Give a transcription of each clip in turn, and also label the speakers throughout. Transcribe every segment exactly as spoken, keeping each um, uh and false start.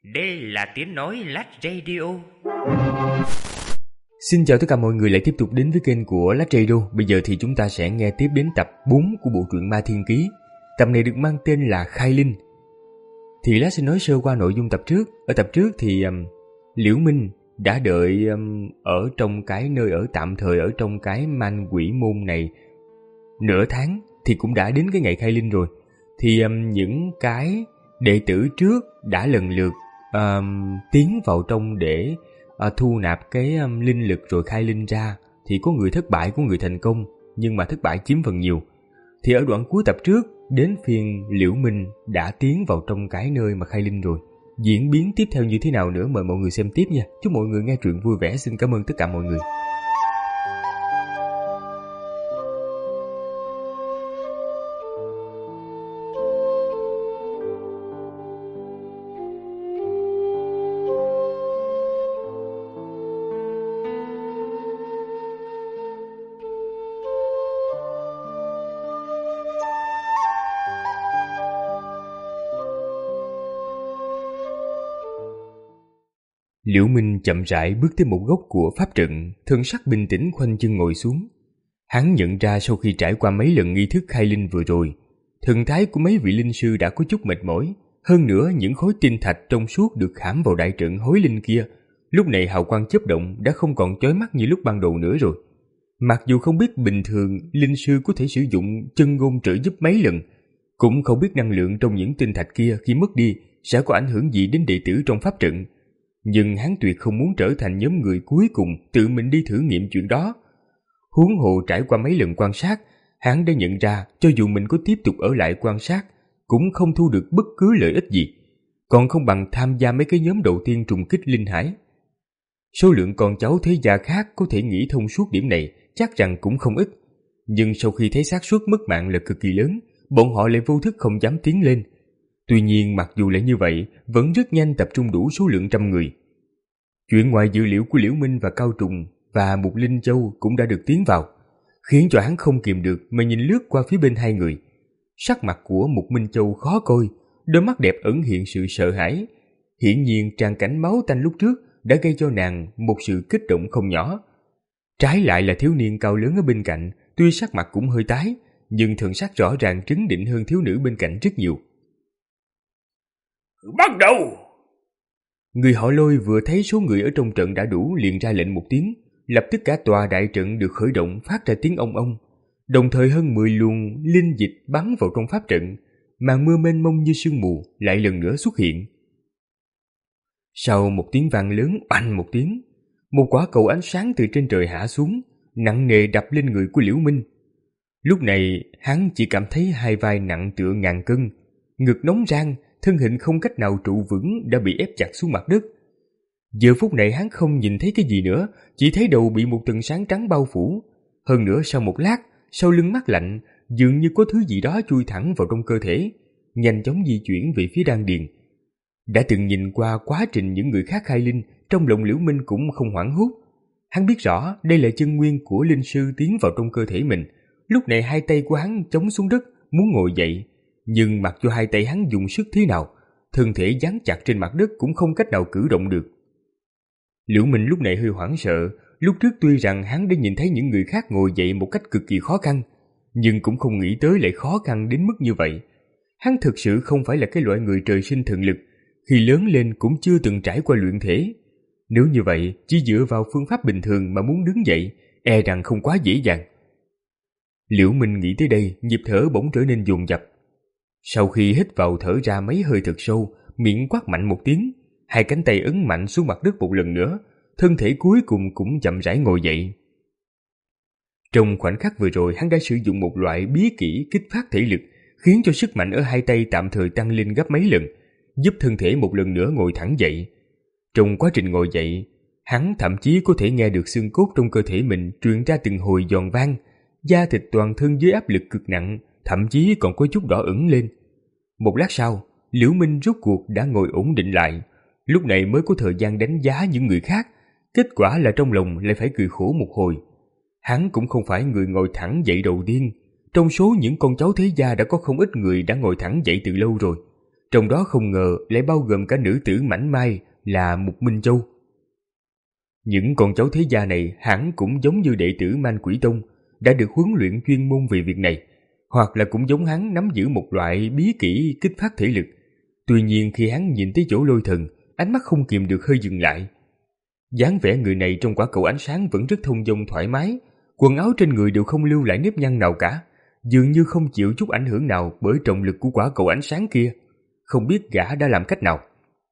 Speaker 1: Đây là tiếng nói Lát Radio.
Speaker 2: Xin chào tất cả mọi người lại tiếp tục đến với kênh của Lát Radio. Bây giờ thì chúng ta sẽ nghe tiếp đến tập bốn của bộ truyện Ma Thiên Ký. Tập này được mang tên là Khai Linh. Thì Lát sẽ nói sơ qua nội dung tập trước. Ở tập trước thì um, Liễu Minh đã đợi um, ở trong cái nơi ở tạm thời ở trong cái man quỷ môn này nửa tháng, thì cũng đã đến cái ngày khai linh rồi. Thì um, những cái đệ tử trước đã lần lượt um, tiến vào trong để uh, thu nạp cái um, linh lực rồi khai linh ra. Thì có người thất bại, có người thành công, nhưng mà thất bại chiếm phần nhiều. Thì ở đoạn cuối tập trước, đến phiên Liễu Minh đã tiến vào trong cái nơi mà khai linh rồi. Diễn biến tiếp theo như thế nào nữa mời mọi người xem tiếp nha. Chúc mọi người nghe truyện vui vẻ. Xin cảm ơn tất cả mọi người. Liễu Minh chậm rãi bước tới một góc của pháp trận, thân sắc bình tĩnh khoanh chân ngồi xuống. Hắn nhận ra sau khi trải qua mấy lần nghi thức khai linh vừa rồi, thần thái của mấy vị linh sư đã có chút mệt mỏi. Hơn nữa, những khối tinh thạch trong suốt được khảm vào đại trận hối linh kia, lúc này hào quang chớp động đã không còn chói mắt như lúc ban đầu nữa rồi. Mặc dù không biết bình thường linh sư có thể sử dụng chân ngôn trợ giúp mấy lần, cũng không biết năng lượng trong những tinh thạch kia khi mất đi sẽ có ảnh hưởng gì đến đệ tử trong pháp trận. Nhưng hắn tuyệt không muốn trở thành nhóm người cuối cùng tự mình đi thử nghiệm chuyện đó. Huống hồ trải qua mấy lần quan sát, hắn đã nhận ra cho dù mình có tiếp tục ở lại quan sát cũng không thu được bất cứ lợi ích gì, còn không bằng tham gia mấy cái nhóm đầu tiên trùng kích linh hải. Số lượng con cháu thế gia khác có thể nghĩ thông suốt điểm này chắc rằng cũng không ít, nhưng sau khi thấy xác suất mất mạng là cực kỳ lớn, bọn họ lại vô thức không dám tiến lên. Tuy nhiên mặc dù là như vậy, vẫn rất nhanh tập trung đủ số lượng trăm người. Chuyện ngoài dự liệu của Liễu Minh và Cao Trùng và Mục Linh Châu cũng đã được tiến vào, khiến cho hắn không kìm được mà nhìn lướt qua phía bên hai người. Sắc mặt của Mục Minh Châu khó coi, đôi mắt đẹp ẩn hiện sự sợ hãi. Hiển nhiên tràng cảnh máu tanh lúc trước đã gây cho nàng một sự kích động không nhỏ. Trái lại là thiếu niên cao lớn ở bên cạnh, tuy sắc mặt cũng hơi tái, nhưng thần sắc rõ ràng trấn định hơn thiếu nữ bên cạnh rất nhiều.
Speaker 1: Bắt đầu!
Speaker 2: Người họ Lôi vừa thấy số người ở trong trận đã đủ liền ra lệnh một tiếng, lập tức cả tòa đại trận được khởi động phát ra tiếng ong ong, đồng thời hơn mười luồng linh dịch bắn vào trong pháp trận, màn mưa mênh mông như sương mù lại lần nữa xuất hiện. Sau một tiếng vang lớn oanh một tiếng, một quả cầu ánh sáng từ trên trời hạ xuống, nặng nề đập lên người của Liễu Minh. Lúc này hắn chỉ cảm thấy hai vai nặng tựa ngàn cân, ngực nóng rang, thân hình không cách nào trụ vững đã bị ép chặt xuống mặt đất. Giờ phút này hắn không nhìn thấy cái gì nữa, chỉ thấy đầu bị một tầng sáng trắng bao phủ. Hơn nữa sau một lát, sau lưng mát lạnh, dường như có thứ gì đó chui thẳng vào trong cơ thể, nhanh chóng di chuyển về phía đan điền. Đã từng nhìn qua quá trình những người khác khai linh, trong lòng Liễu Minh cũng không hoảng hốt. Hắn biết rõ đây là chân nguyên của linh sư tiến vào trong cơ thể mình. Lúc này hai tay của hắn chống xuống đất, muốn ngồi dậy. Nhưng mặc cho hai tay hắn dùng sức thế nào, thân thể dán chặt trên mặt đất cũng không cách nào cử động được. Liễu Minh lúc này hơi hoảng sợ. Lúc trước tuy rằng hắn đã nhìn thấy những người khác ngồi dậy một cách cực kỳ khó khăn, nhưng cũng không nghĩ tới lại khó khăn đến mức như vậy. Hắn thực sự không phải là cái loại người trời sinh thần lực, khi lớn lên cũng chưa từng trải qua luyện thể. Nếu như vậy, chỉ dựa vào phương pháp bình thường mà muốn đứng dậy, e rằng không quá dễ dàng. Liễu Minh nghĩ tới đây, nhịp thở bỗng trở nên dồn dập. Sau khi hít vào thở ra mấy hơi thật sâu, miệng quát mạnh một tiếng, hai cánh tay ấn mạnh xuống mặt đất một lần nữa, thân thể cuối cùng cũng chậm rãi ngồi dậy. Trong khoảnh khắc vừa rồi, hắn đã sử dụng một loại bí kỹ kích phát thể lực, khiến cho sức mạnh ở hai tay tạm thời tăng lên gấp mấy lần, giúp thân thể một lần nữa ngồi thẳng dậy. Trong quá trình ngồi dậy, hắn thậm chí có thể nghe được xương cốt trong cơ thể mình truyền ra từng hồi giòn vang, da thịt toàn thân dưới áp lực cực nặng, thậm chí còn có chút đỏ ửng lên. Một lát sau, Liễu Minh rốt cuộc đã ngồi ổn định lại, lúc này mới có thời gian đánh giá những người khác. Kết quả là trong lòng lại phải cười khổ một hồi. Hắn cũng không phải người ngồi thẳng dậy đầu tiên, trong số những con cháu thế gia đã có không ít người đã ngồi thẳng dậy từ lâu rồi. trong đó không ngờ lại bao gồm cả nữ tử mảnh mai là Mục Minh Châu. Những con cháu thế gia này hẳn cũng giống như đệ tử Man Quỷ Tông, đã được huấn luyện chuyên môn về việc này, hoặc là cũng giống hắn nắm giữ một loại bí kỹ kích phát thể lực. Tuy nhiên khi hắn nhìn tới chỗ Lôi Thần, ánh mắt không kìm được hơi dừng lại. Dáng vẻ người này trong quả cầu ánh sáng vẫn rất thông dong thoải mái, quần áo trên người đều không lưu lại nếp nhăn nào cả, dường như không chịu chút ảnh hưởng nào bởi trọng lực của quả cầu ánh sáng kia. Không biết gã đã làm cách nào.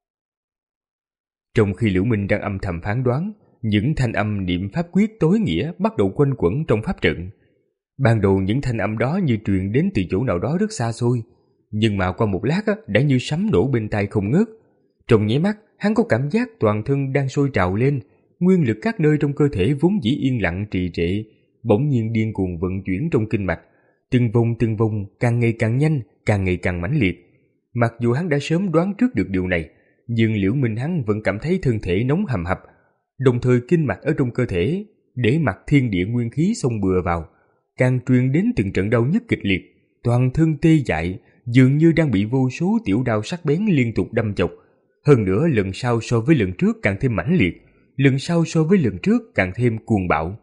Speaker 2: Trong khi Liễu Minh đang âm thầm phán đoán, những thanh âm niệm pháp quyết tối nghĩa bắt đầu quanh quẩn trong pháp trận. Ban đầu những thanh âm đó như truyền đến từ chỗ nào đó rất xa xôi, nhưng mà qua một lát á, đã như sấm nổ bên tai không ngớt. Trong nháy mắt, hắn có cảm giác toàn thân đang sôi trào lên, nguyên lực các nơi trong cơ thể vốn dĩ yên lặng trì trệ, bỗng nhiên điên cuồng vận chuyển trong kinh mạch, từng vòng từng vòng càng ngày càng nhanh, càng ngày càng mãnh liệt. Mặc dù hắn đã sớm đoán trước được điều này, nhưng Liễu Minh hắn vẫn cảm thấy thân thể nóng hầm hập, đồng thời kinh mạch ở trong cơ thể để mặc thiên địa nguyên khí xông bừa vào, càng truyền đến từng trận đau nhức kịch liệt, toàn thân tê dại, dường như đang bị vô số tiểu đao sắc bén liên tục đâm chọc. Hơn nữa lần sau so với lần trước càng thêm mãnh liệt, lần sau so với lần trước càng thêm cuồng bạo.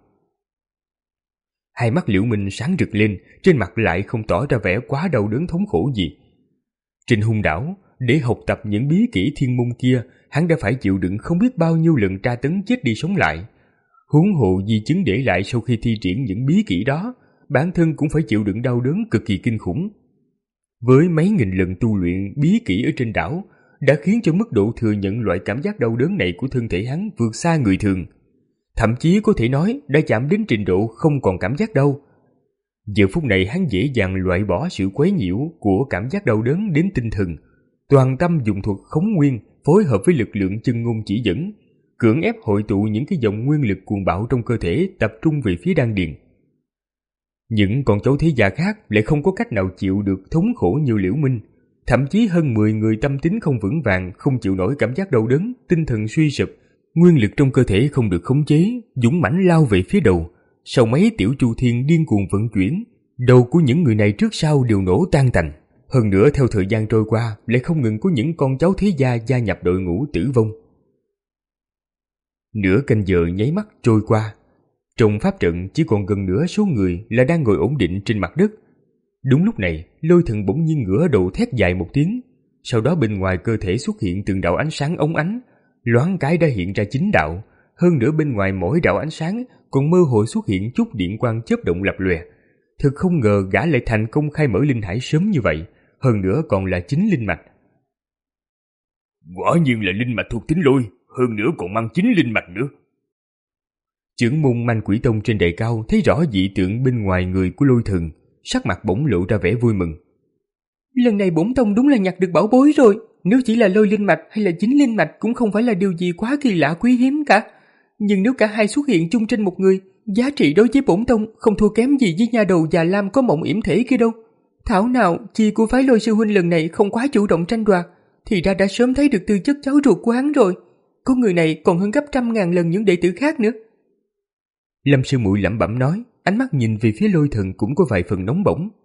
Speaker 2: Hai mắt Liễu Minh sáng rực lên, trên mặt lại không tỏ ra vẻ quá đau đớn thống khổ gì. Trên hung đảo, để học tập những bí kỹ thiên môn kia, hắn đã phải chịu đựng không biết bao nhiêu lần tra tấn chết đi sống lại. Huống hộ di chứng để lại sau khi thi triển những bí kỹ đó, bản thân cũng phải chịu đựng đau đớn cực kỳ kinh khủng. Với mấy nghìn lần tu luyện bí kỹ ở trên đảo, đã khiến cho mức độ thừa nhận loại cảm giác đau đớn này của thân thể hắn vượt xa người thường. Thậm chí có thể nói đã chạm đến trình độ không còn cảm giác đau. Giờ phút này hắn dễ dàng loại bỏ sự quấy nhiễu của cảm giác đau đớn đến tinh thần, toàn tâm dùng thuật khống nguyên phối hợp với lực lượng chân ngôn chỉ dẫn, cưỡng ép hội tụ những cái dòng nguyên lực cuồng bạo trong cơ thể tập trung về phía đan điền. Những con cháu thế gia khác lại không có cách nào chịu được thống khổ như Liễu Minh, thậm chí hơn mười người tâm tính không vững vàng, không chịu nổi cảm giác đau đớn, tinh thần suy sụp, nguyên lực trong cơ thể không được khống chế, dũng mãnh lao về phía đầu. Sau mấy tiểu chu thiên điên cuồng vận chuyển, đầu của những người này trước sau đều nổ tan tành. Hơn nữa theo thời gian trôi qua, lại không ngừng có những con cháu thế gia gia nhập đội ngũ tử vong. Nửa canh giờ nháy mắt trôi qua, trong pháp trận chỉ còn gần nửa số người là đang ngồi ổn định trên mặt đất. Đúng lúc này, Lôi Thần bỗng nhiên ngửa đầu thét dài một tiếng, sau đó bên ngoài cơ thể xuất hiện từng đạo ánh sáng óng ánh, loáng cái đã hiện ra chín đạo. Hơn nữa bên ngoài mỗi đạo ánh sáng còn mơ hồ xuất hiện chút điện quang chớp động lập lòe. Thực không ngờ gã lại thành công khai mở linh hải sớm như vậy, hơn nữa còn là chính linh mạch.
Speaker 3: Quả nhiên là linh mạch thuộc tính Lôi, hơn nữa còn mang chính linh mạch nữa.
Speaker 2: Trưởng môn Man Quỷ Tông trên đài cao thấy rõ dị tượng bên ngoài người của Lôi Thần, sắc mặt bỗng lộ ra vẻ vui mừng.
Speaker 4: Lần này bổn tông đúng là nhặt được bảo bối rồi. Nếu chỉ là Lôi linh mạch hay là chính linh mạch cũng không phải là điều gì quá kỳ lạ quý hiếm cả. Nhưng nếu cả hai xuất hiện chung trên một người, giá trị đối với bổn tông không thua kém gì với nhà đầu già lam có mộng yểm thể kia đâu. Thảo nào chi của phái Lôi sư huynh lần này không quá chủ động tranh đoạt, thì ra đã sớm thấy được tư chất cháu ruột của hắn rồi. Có người này còn hơn gấp trăm ngàn lần những đệ tử khác nữa.
Speaker 2: Lâm sư muội lẩm bẩm nói, ánh mắt nhìn về phía Lôi Thần cũng có vài phần nóng bỏng.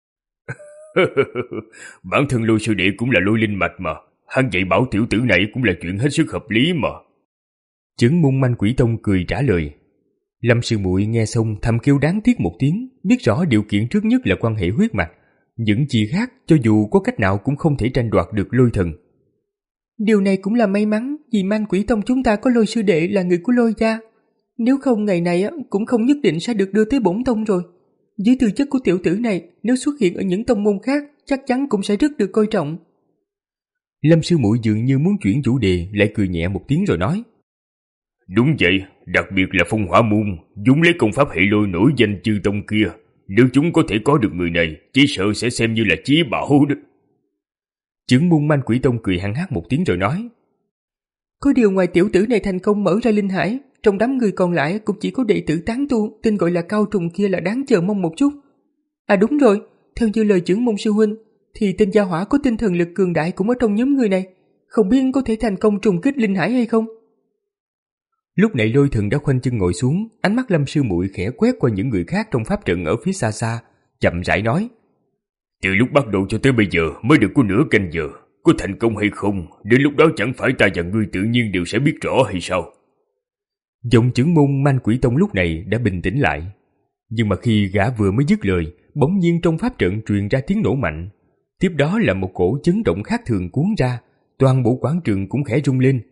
Speaker 3: Bản thân Lôi sư đệ cũng là Lôi linh mạch mà, hắn dạy bảo tiểu tử này cũng là chuyện hết sức hợp lý mà.
Speaker 2: Chưởng môn Man Quỷ Tông cười trả lời. Lâm sư muội nghe xong thầm kêu đáng tiếc một tiếng, biết rõ điều kiện trước nhất là quan hệ huyết mạch, những gì khác cho dù có cách nào cũng không thể tranh đoạt được Lôi Thần.
Speaker 4: Điều này cũng là may mắn, vì Man Quỷ Tông chúng ta có Lôi sư đệ là người của Lôi gia. Nếu không ngày này cũng không nhất định sẽ được đưa tới bổn tông rồi. Dưới tư chất của tiểu tử này, nếu xuất hiện ở những tông môn khác, chắc chắn cũng sẽ rất được coi trọng.
Speaker 2: Lâm sư muội dường như muốn chuyển chủ đề, lại cười nhẹ một tiếng rồi nói.
Speaker 3: Đúng vậy, đặc biệt là Phong Hỏa môn, chúng lấy công pháp hệ Lôi nổi danh chư tông kia. Nếu chúng có thể có được người này, chỉ sợ sẽ xem như là chí bảo đó.
Speaker 2: Chưởng môn Man Quỷ Tông cười hăng hắc một tiếng rồi nói.
Speaker 4: Có điều ngoài tiểu tử này thành công mở ra linh hải, trong đám người còn lại cũng chỉ có đệ tử tán tu tên gọi là Cao Trùng kia là đáng chờ mong một chút. À đúng rồi, theo như lời trưởng môn sư huynh, thì tên gia hỏa có tinh thần lực cường đại cũng ở trong nhóm người này, không biết có thể thành công trùng kích linh hải hay không.
Speaker 2: Lúc này Lôi Thần đã khoanh chân ngồi xuống, ánh mắt Lâm sư muội khẽ quét qua những người khác trong pháp trận ở phía xa xa, chậm rãi nói.
Speaker 3: Từ lúc bắt đầu cho tới bây giờ mới được có nửa canh giờ, có thành công hay không, đến lúc đó chẳng phải ta và ngươi tự nhiên đều sẽ biết rõ hay sao?
Speaker 2: Giọng trưởng môn Man Quỷ Tông lúc này đã bình tĩnh lại. Nhưng mà khi gã vừa mới dứt lời, bỗng nhiên trong pháp trận truyền ra tiếng nổ mạnh. Tiếp đó là một cổ chấn động khác thường cuốn ra, toàn bộ quảng trường cũng khẽ rung lên.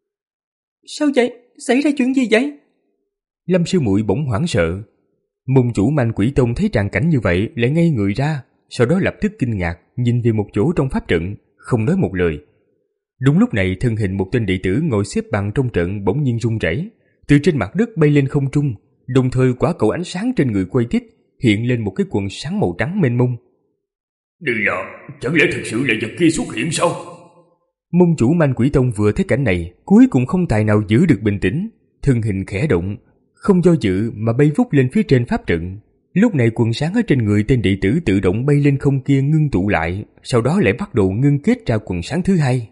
Speaker 4: Sao vậy? Xảy ra chuyện gì vậy?
Speaker 2: Lâm Sư Muội bỗng hoảng sợ. Môn chủ Man Quỷ Tông thấy tràng cảnh như vậy lại ngây người ra, sau đó lập tức kinh ngạc nhìn về một chỗ trong pháp trận, không nói một lời. Đúng lúc này thân hình một tên đệ tử ngồi xếp bằng trong trận bỗng nhiên rung rẩy, từ trên mặt đất bay lên không trung, đồng thời quả cầu ánh sáng trên người quay tít hiện lên một cái quần sáng màu trắng mênh mông.
Speaker 3: Đây là, chẳng lẽ thực sự là vật kia xuất hiện sao?
Speaker 2: Môn chủ Man Quỷ Tông vừa thấy cảnh này, cuối cùng không tài nào giữ được bình tĩnh, thân hình khẽ động, không do dự mà bay vút lên phía trên pháp trận. Lúc này quần sáng ở trên người tên đệ tử tự động bay lên không kia ngưng tụ lại, sau đó lại bắt đầu ngưng kết ra quần sáng thứ hai.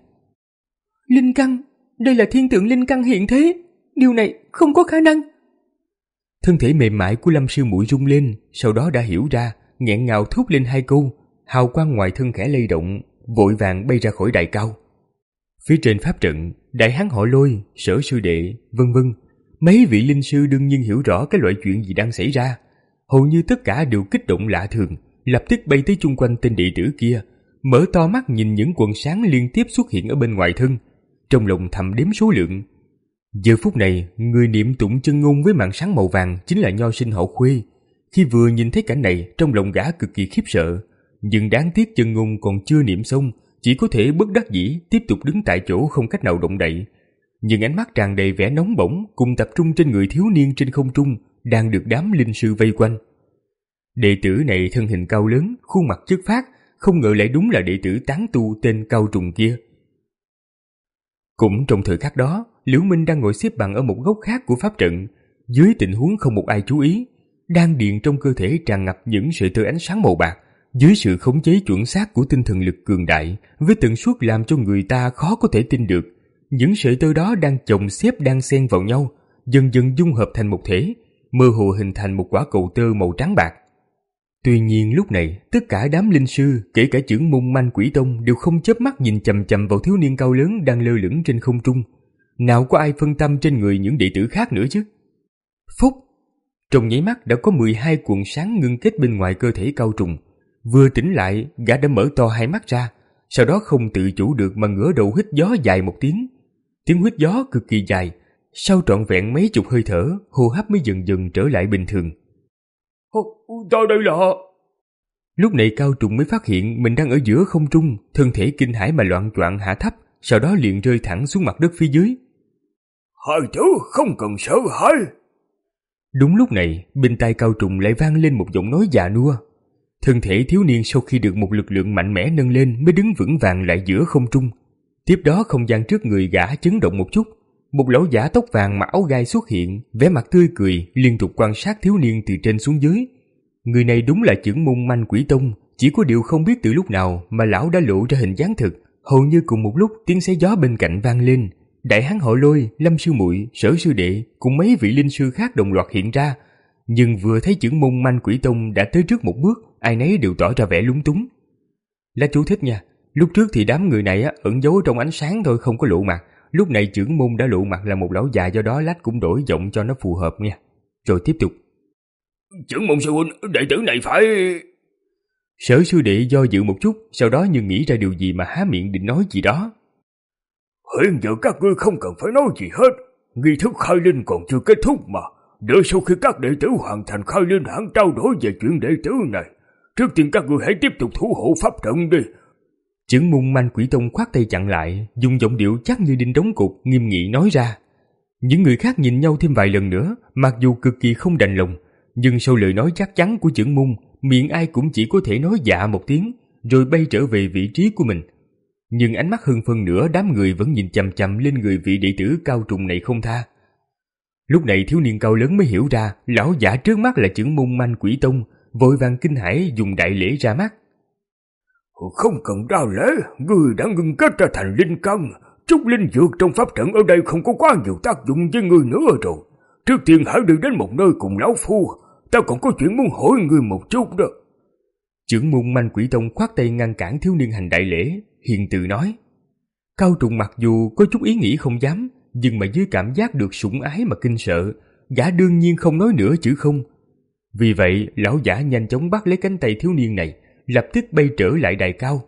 Speaker 4: Linh căn, đây là thiên tượng linh căn hiện thế, điều này không có khả năng.
Speaker 2: Thân thể mềm mại của Lâm Sư Muội rung lên, sau đó đã hiểu ra, nghẹn ngào thốt lên hai câu, hào quang ngoài thân khẽ lay động, vội vàng bay ra khỏi đại cao. Phía trên pháp trận, đại hán họ Lôi, Sở sư đệ, vân vân, mấy vị linh sư đương nhiên hiểu rõ cái loại chuyện gì đang xảy ra. Hầu như tất cả đều kích động lạ thường, lập tức bay tới chung quanh tên đệ tử kia, mở to mắt nhìn những quần sáng liên tiếp xuất hiện ở bên ngoài thân, trong lòng thầm đếm số lượng. Giờ phút này, người niệm tụng chân ngôn với màn sáng màu vàng chính là nho sinh họ Khuê. Khi vừa nhìn thấy cảnh này, trong lòng gã cực kỳ khiếp sợ, nhưng đáng tiếc chân ngôn còn chưa niệm xong, chỉ có thể bất đắc dĩ tiếp tục đứng tại chỗ không cách nào động đậy. Nhưng ánh mắt tràn đầy vẻ nóng bỏng cùng tập trung trên người thiếu niên trên không trung đang được đám linh sư vây quanh. Đệ tử này thân hình cao lớn, khuôn mặt chất phác, không ngờ lại đúng là đệ tử tán tu tên Cao Trùng kia. Cũng trong thời khắc đó, Liễu Minh đang ngồi xếp bằng ở một góc khác của pháp trận, dưới tình huống không một ai chú ý, đan điền trong cơ thể tràn ngập những sợi tơ ánh sáng màu bạc, dưới sự khống chế chuẩn xác của tinh thần lực cường đại, với tần suất làm cho người ta khó có thể tin được. Những sợi tơ đó đang chồng xếp đang xen vào nhau, dần dần dung hợp thành một thể, mơ hồ hình thành một quả cầu tơ màu trắng bạc. Tuy nhiên lúc này, tất cả đám linh sư, kể cả trưởng môn Man Quỷ Tông đều không chớp mắt nhìn chằm chằm vào thiếu niên cao lớn đang lơ lửng trên không trung. Nào có ai phân tâm trên người những đệ tử khác nữa chứ? Phúc! Trong nháy mắt đã có mười hai cuộn sáng ngưng kết bên ngoài cơ thể Cao Trùng. Vừa tỉnh lại, gã đã mở to hai mắt ra, sau đó không tự chủ được mà ngửa đầu hít gió dài một tiếng. Tiếng hít gió cực kỳ dài, sau trọn vẹn mấy chục hơi thở, hô hấp mới dần dần trở lại bình thường.
Speaker 3: Ta đây là...
Speaker 2: Lúc này Cao Trùng mới phát hiện mình đang ở giữa không trung, thân thể kinh hãi mà loạng choạng hạ thấp, sau đó liền rơi thẳng xuống mặt đất phía dưới.
Speaker 3: Hai thứ không cần sợ hãi.
Speaker 2: Đúng lúc này, bên tai Cao Trùng lại vang lên một giọng nói già nua. Thân thể thiếu niên sau khi được một lực lượng mạnh mẽ nâng lên mới đứng vững vàng lại giữa không trung. Tiếp đó không gian trước người gã chấn động một chút, một lão giả tóc vàng mặc áo gai xuất hiện, vẻ mặt tươi cười, liên tục quan sát thiếu niên từ trên xuống dưới. Người này đúng là trưởng môn Man Quỷ Tông, chỉ có điều không biết từ lúc nào mà lão đã lộ ra hình dáng thực. Hầu như cùng một lúc tiếng xé gió bên cạnh vang lên, đại hán họ Lôi, Lâm sư muội, Sở sư đệ cùng mấy vị linh sư khác đồng loạt hiện ra. Nhưng vừa thấy trưởng môn Man Quỷ Tông đã tới trước một bước, ai nấy đều tỏ ra vẻ lúng túng. Lá chú thích nha, lúc trước thì đám người này á, ẩn giấu trong ánh sáng thôi không có lộ mặt. Lúc này trưởng môn đã lộ mặt là một lão già, do đó Lách cũng đổi giọng cho nó phù hợp nha. Rồi tiếp tục.
Speaker 3: Trưởng môn sư huynh, đệ tử này phải...
Speaker 2: Sở sư đệ do dự một chút, sau đó như nghĩ ra điều gì mà há miệng định nói gì đó.
Speaker 3: Hiện giờ các ngươi không cần phải nói gì hết, nghi thức khai linh còn chưa kết thúc mà. Đợi sau khi các đệ tử hoàn thành khai linh hẳn trao đổi về chuyện đệ tử này. Trước tiên các ngươi hãy tiếp tục thủ hộ pháp trận đi.
Speaker 2: Trưởng môn Man Quỷ Tông khoát tay chặn lại, dùng giọng điệu chắc như đinh đóng cột, nghiêm nghị nói ra. Những người khác nhìn nhau thêm vài lần nữa, mặc dù cực kỳ không đành lòng, nhưng sau lời nói chắc chắn của trưởng môn, miệng ai cũng chỉ có thể nói dạ một tiếng, rồi bay trở về vị trí của mình. Nhưng ánh mắt hơn phân nửa đám người vẫn nhìn chằm chằm lên người vị đệ tử Cao Trùng này không tha. Lúc này thiếu niên cao lớn mới hiểu ra, lão giả trước mắt là trưởng môn Man Quỷ Tông, vội vàng kinh hãi dùng đại lễ ra mắt.
Speaker 3: Không cần ra lễ, ngươi đã ngưng kết ra thành linh căn. Chút linh dược trong pháp trận ở đây không có quá nhiều tác dụng với ngươi nữa rồi. Trước tiên hãy đi đến một nơi cùng lão phu, ta còn có chuyện muốn hỏi ngươi một chút đó.
Speaker 2: Trưởng môn Man Quỷ Tông khoát tay ngăn cản thiếu niên hành đại lễ, hiền từ nói. Cao Trùng mặc dù có chút ý nghĩ không dám, nhưng mà dưới cảm giác được sủng ái mà kinh sợ, gã đương nhiên không nói nữa chữ không. Vì vậy, lão giả nhanh chóng bắt lấy cánh tay thiếu niên này, lập tức bay trở lại đài cao.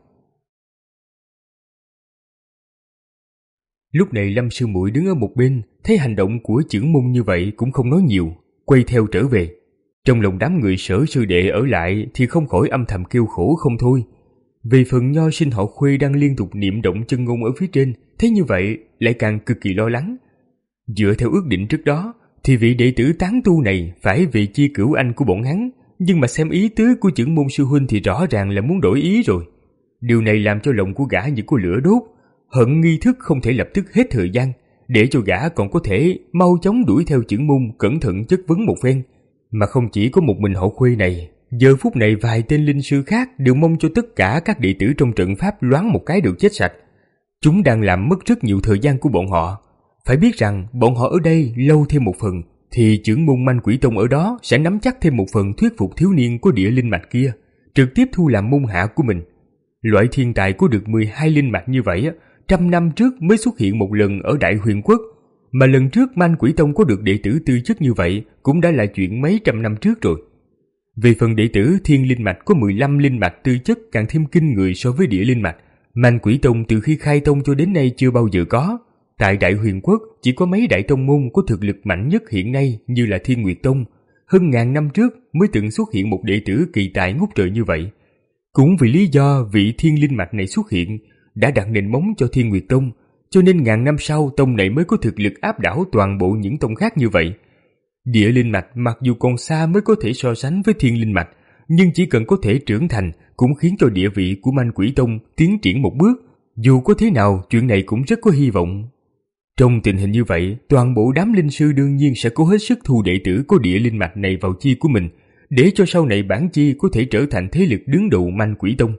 Speaker 2: Lúc này Lâm sư muội đứng ở một bên, thấy hành động của chưởng môn như vậy cũng không nói nhiều, quay theo trở về. Trong lòng đám người Sở sư đệ ở lại thì không khỏi âm thầm kêu khổ không thôi. Về phần nho sinh họ Khuê đang liên tục niệm động chân ngôn ở phía trên, thấy như vậy lại càng cực kỳ lo lắng. Dựa theo ước định trước đó thì vị đệ tử tán tu này phải về chia cửu anh của bọn hắn, nhưng mà xem ý tứ của chưởng môn sư huynh thì rõ ràng là muốn đổi ý rồi. Điều này làm cho lòng của gã như có lửa đốt, hận nghi thức không thể lập tức hết thời gian, để cho gã còn có thể mau chóng đuổi theo chưởng môn cẩn thận chất vấn một phen. Mà không chỉ có một mình họ Khuê này, giờ phút này vài tên linh sư khác đều mong cho tất cả các đệ tử trong trận pháp loáng một cái được chết sạch. Chúng đang làm mất rất nhiều thời gian của bọn họ. Phải biết rằng bọn họ ở đây lâu thêm một phần thì chưởng môn Manh Quỷ Tông ở đó sẽ nắm chắc thêm một phần thuyết phục thiếu niên có địa linh mạch kia, trực tiếp thu làm môn hạ của mình. Loại thiên tài có được mười hai linh mạch như vậy, trăm năm trước mới xuất hiện một lần ở Đại Huyền Quốc, mà lần trước Manh Quỷ Tông có được đệ tử tư chất như vậy cũng đã là chuyện mấy trăm năm trước rồi. Về phần đệ tử thiên linh mạch có mười lăm linh mạch tư chất càng thêm kinh người so với địa linh mạch, Manh Quỷ Tông từ khi khai tông cho đến nay chưa bao giờ có. Tại Đại Huyền Quốc chỉ có mấy đại tông môn có thực lực mạnh nhất hiện nay như là Thiên Nguyệt Tông. Hơn ngàn năm trước mới từng xuất hiện một đệ tử kỳ tài ngút trời như vậy. Cũng vì lý do vị thiên linh mạch này xuất hiện đã đặt nền móng cho Thiên Nguyệt Tông, cho nên ngàn năm sau tông này mới có thực lực áp đảo toàn bộ những tông khác như vậy. Địa linh mạch mặc dù còn xa mới có thể so sánh với thiên linh mạch, nhưng chỉ cần có thể trưởng thành cũng khiến cho địa vị của Manh Quỷ Tông tiến triển một bước. Dù có thế nào, chuyện này cũng rất có hy vọng. Trong tình hình như vậy, toàn bộ đám linh sư đương nhiên sẽ cố hết sức thu đệ tử có địa linh mạch này vào chi của mình, để cho sau này bản chi có thể trở thành thế lực đứng đầu Manh Quỷ Tông.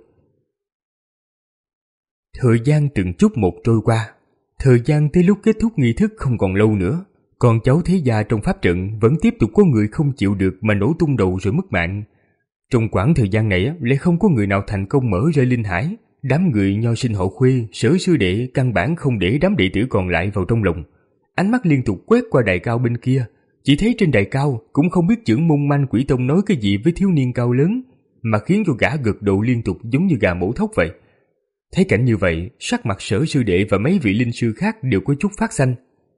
Speaker 2: Thời gian từng chút một trôi qua, thời gian tới lúc kết thúc nghi thức không còn lâu nữa. Còn cháu thế gia trong pháp trận vẫn tiếp tục có người không chịu được mà nổ tung đầu rồi mất mạng. Trong quãng thời gian này lại không có người nào thành công mở rơi linh hải. Đám người nho sinh họ Khuê, Sở sư đệ căn bản không để đám đệ tử còn lại vào trong lòng. Ánh mắt liên tục quét qua đài cao bên kia, chỉ thấy trên đài cao cũng không biết chưởng môn Manh Quỷ Tông nói cái gì với thiếu niên cao lớn, mà khiến cho gã gật đầu liên tục giống như gà mổ thóc vậy. Thấy cảnh như vậy, sắc mặt Sở sư đệ và mấy vị linh sư khác đều có chút phát xanh.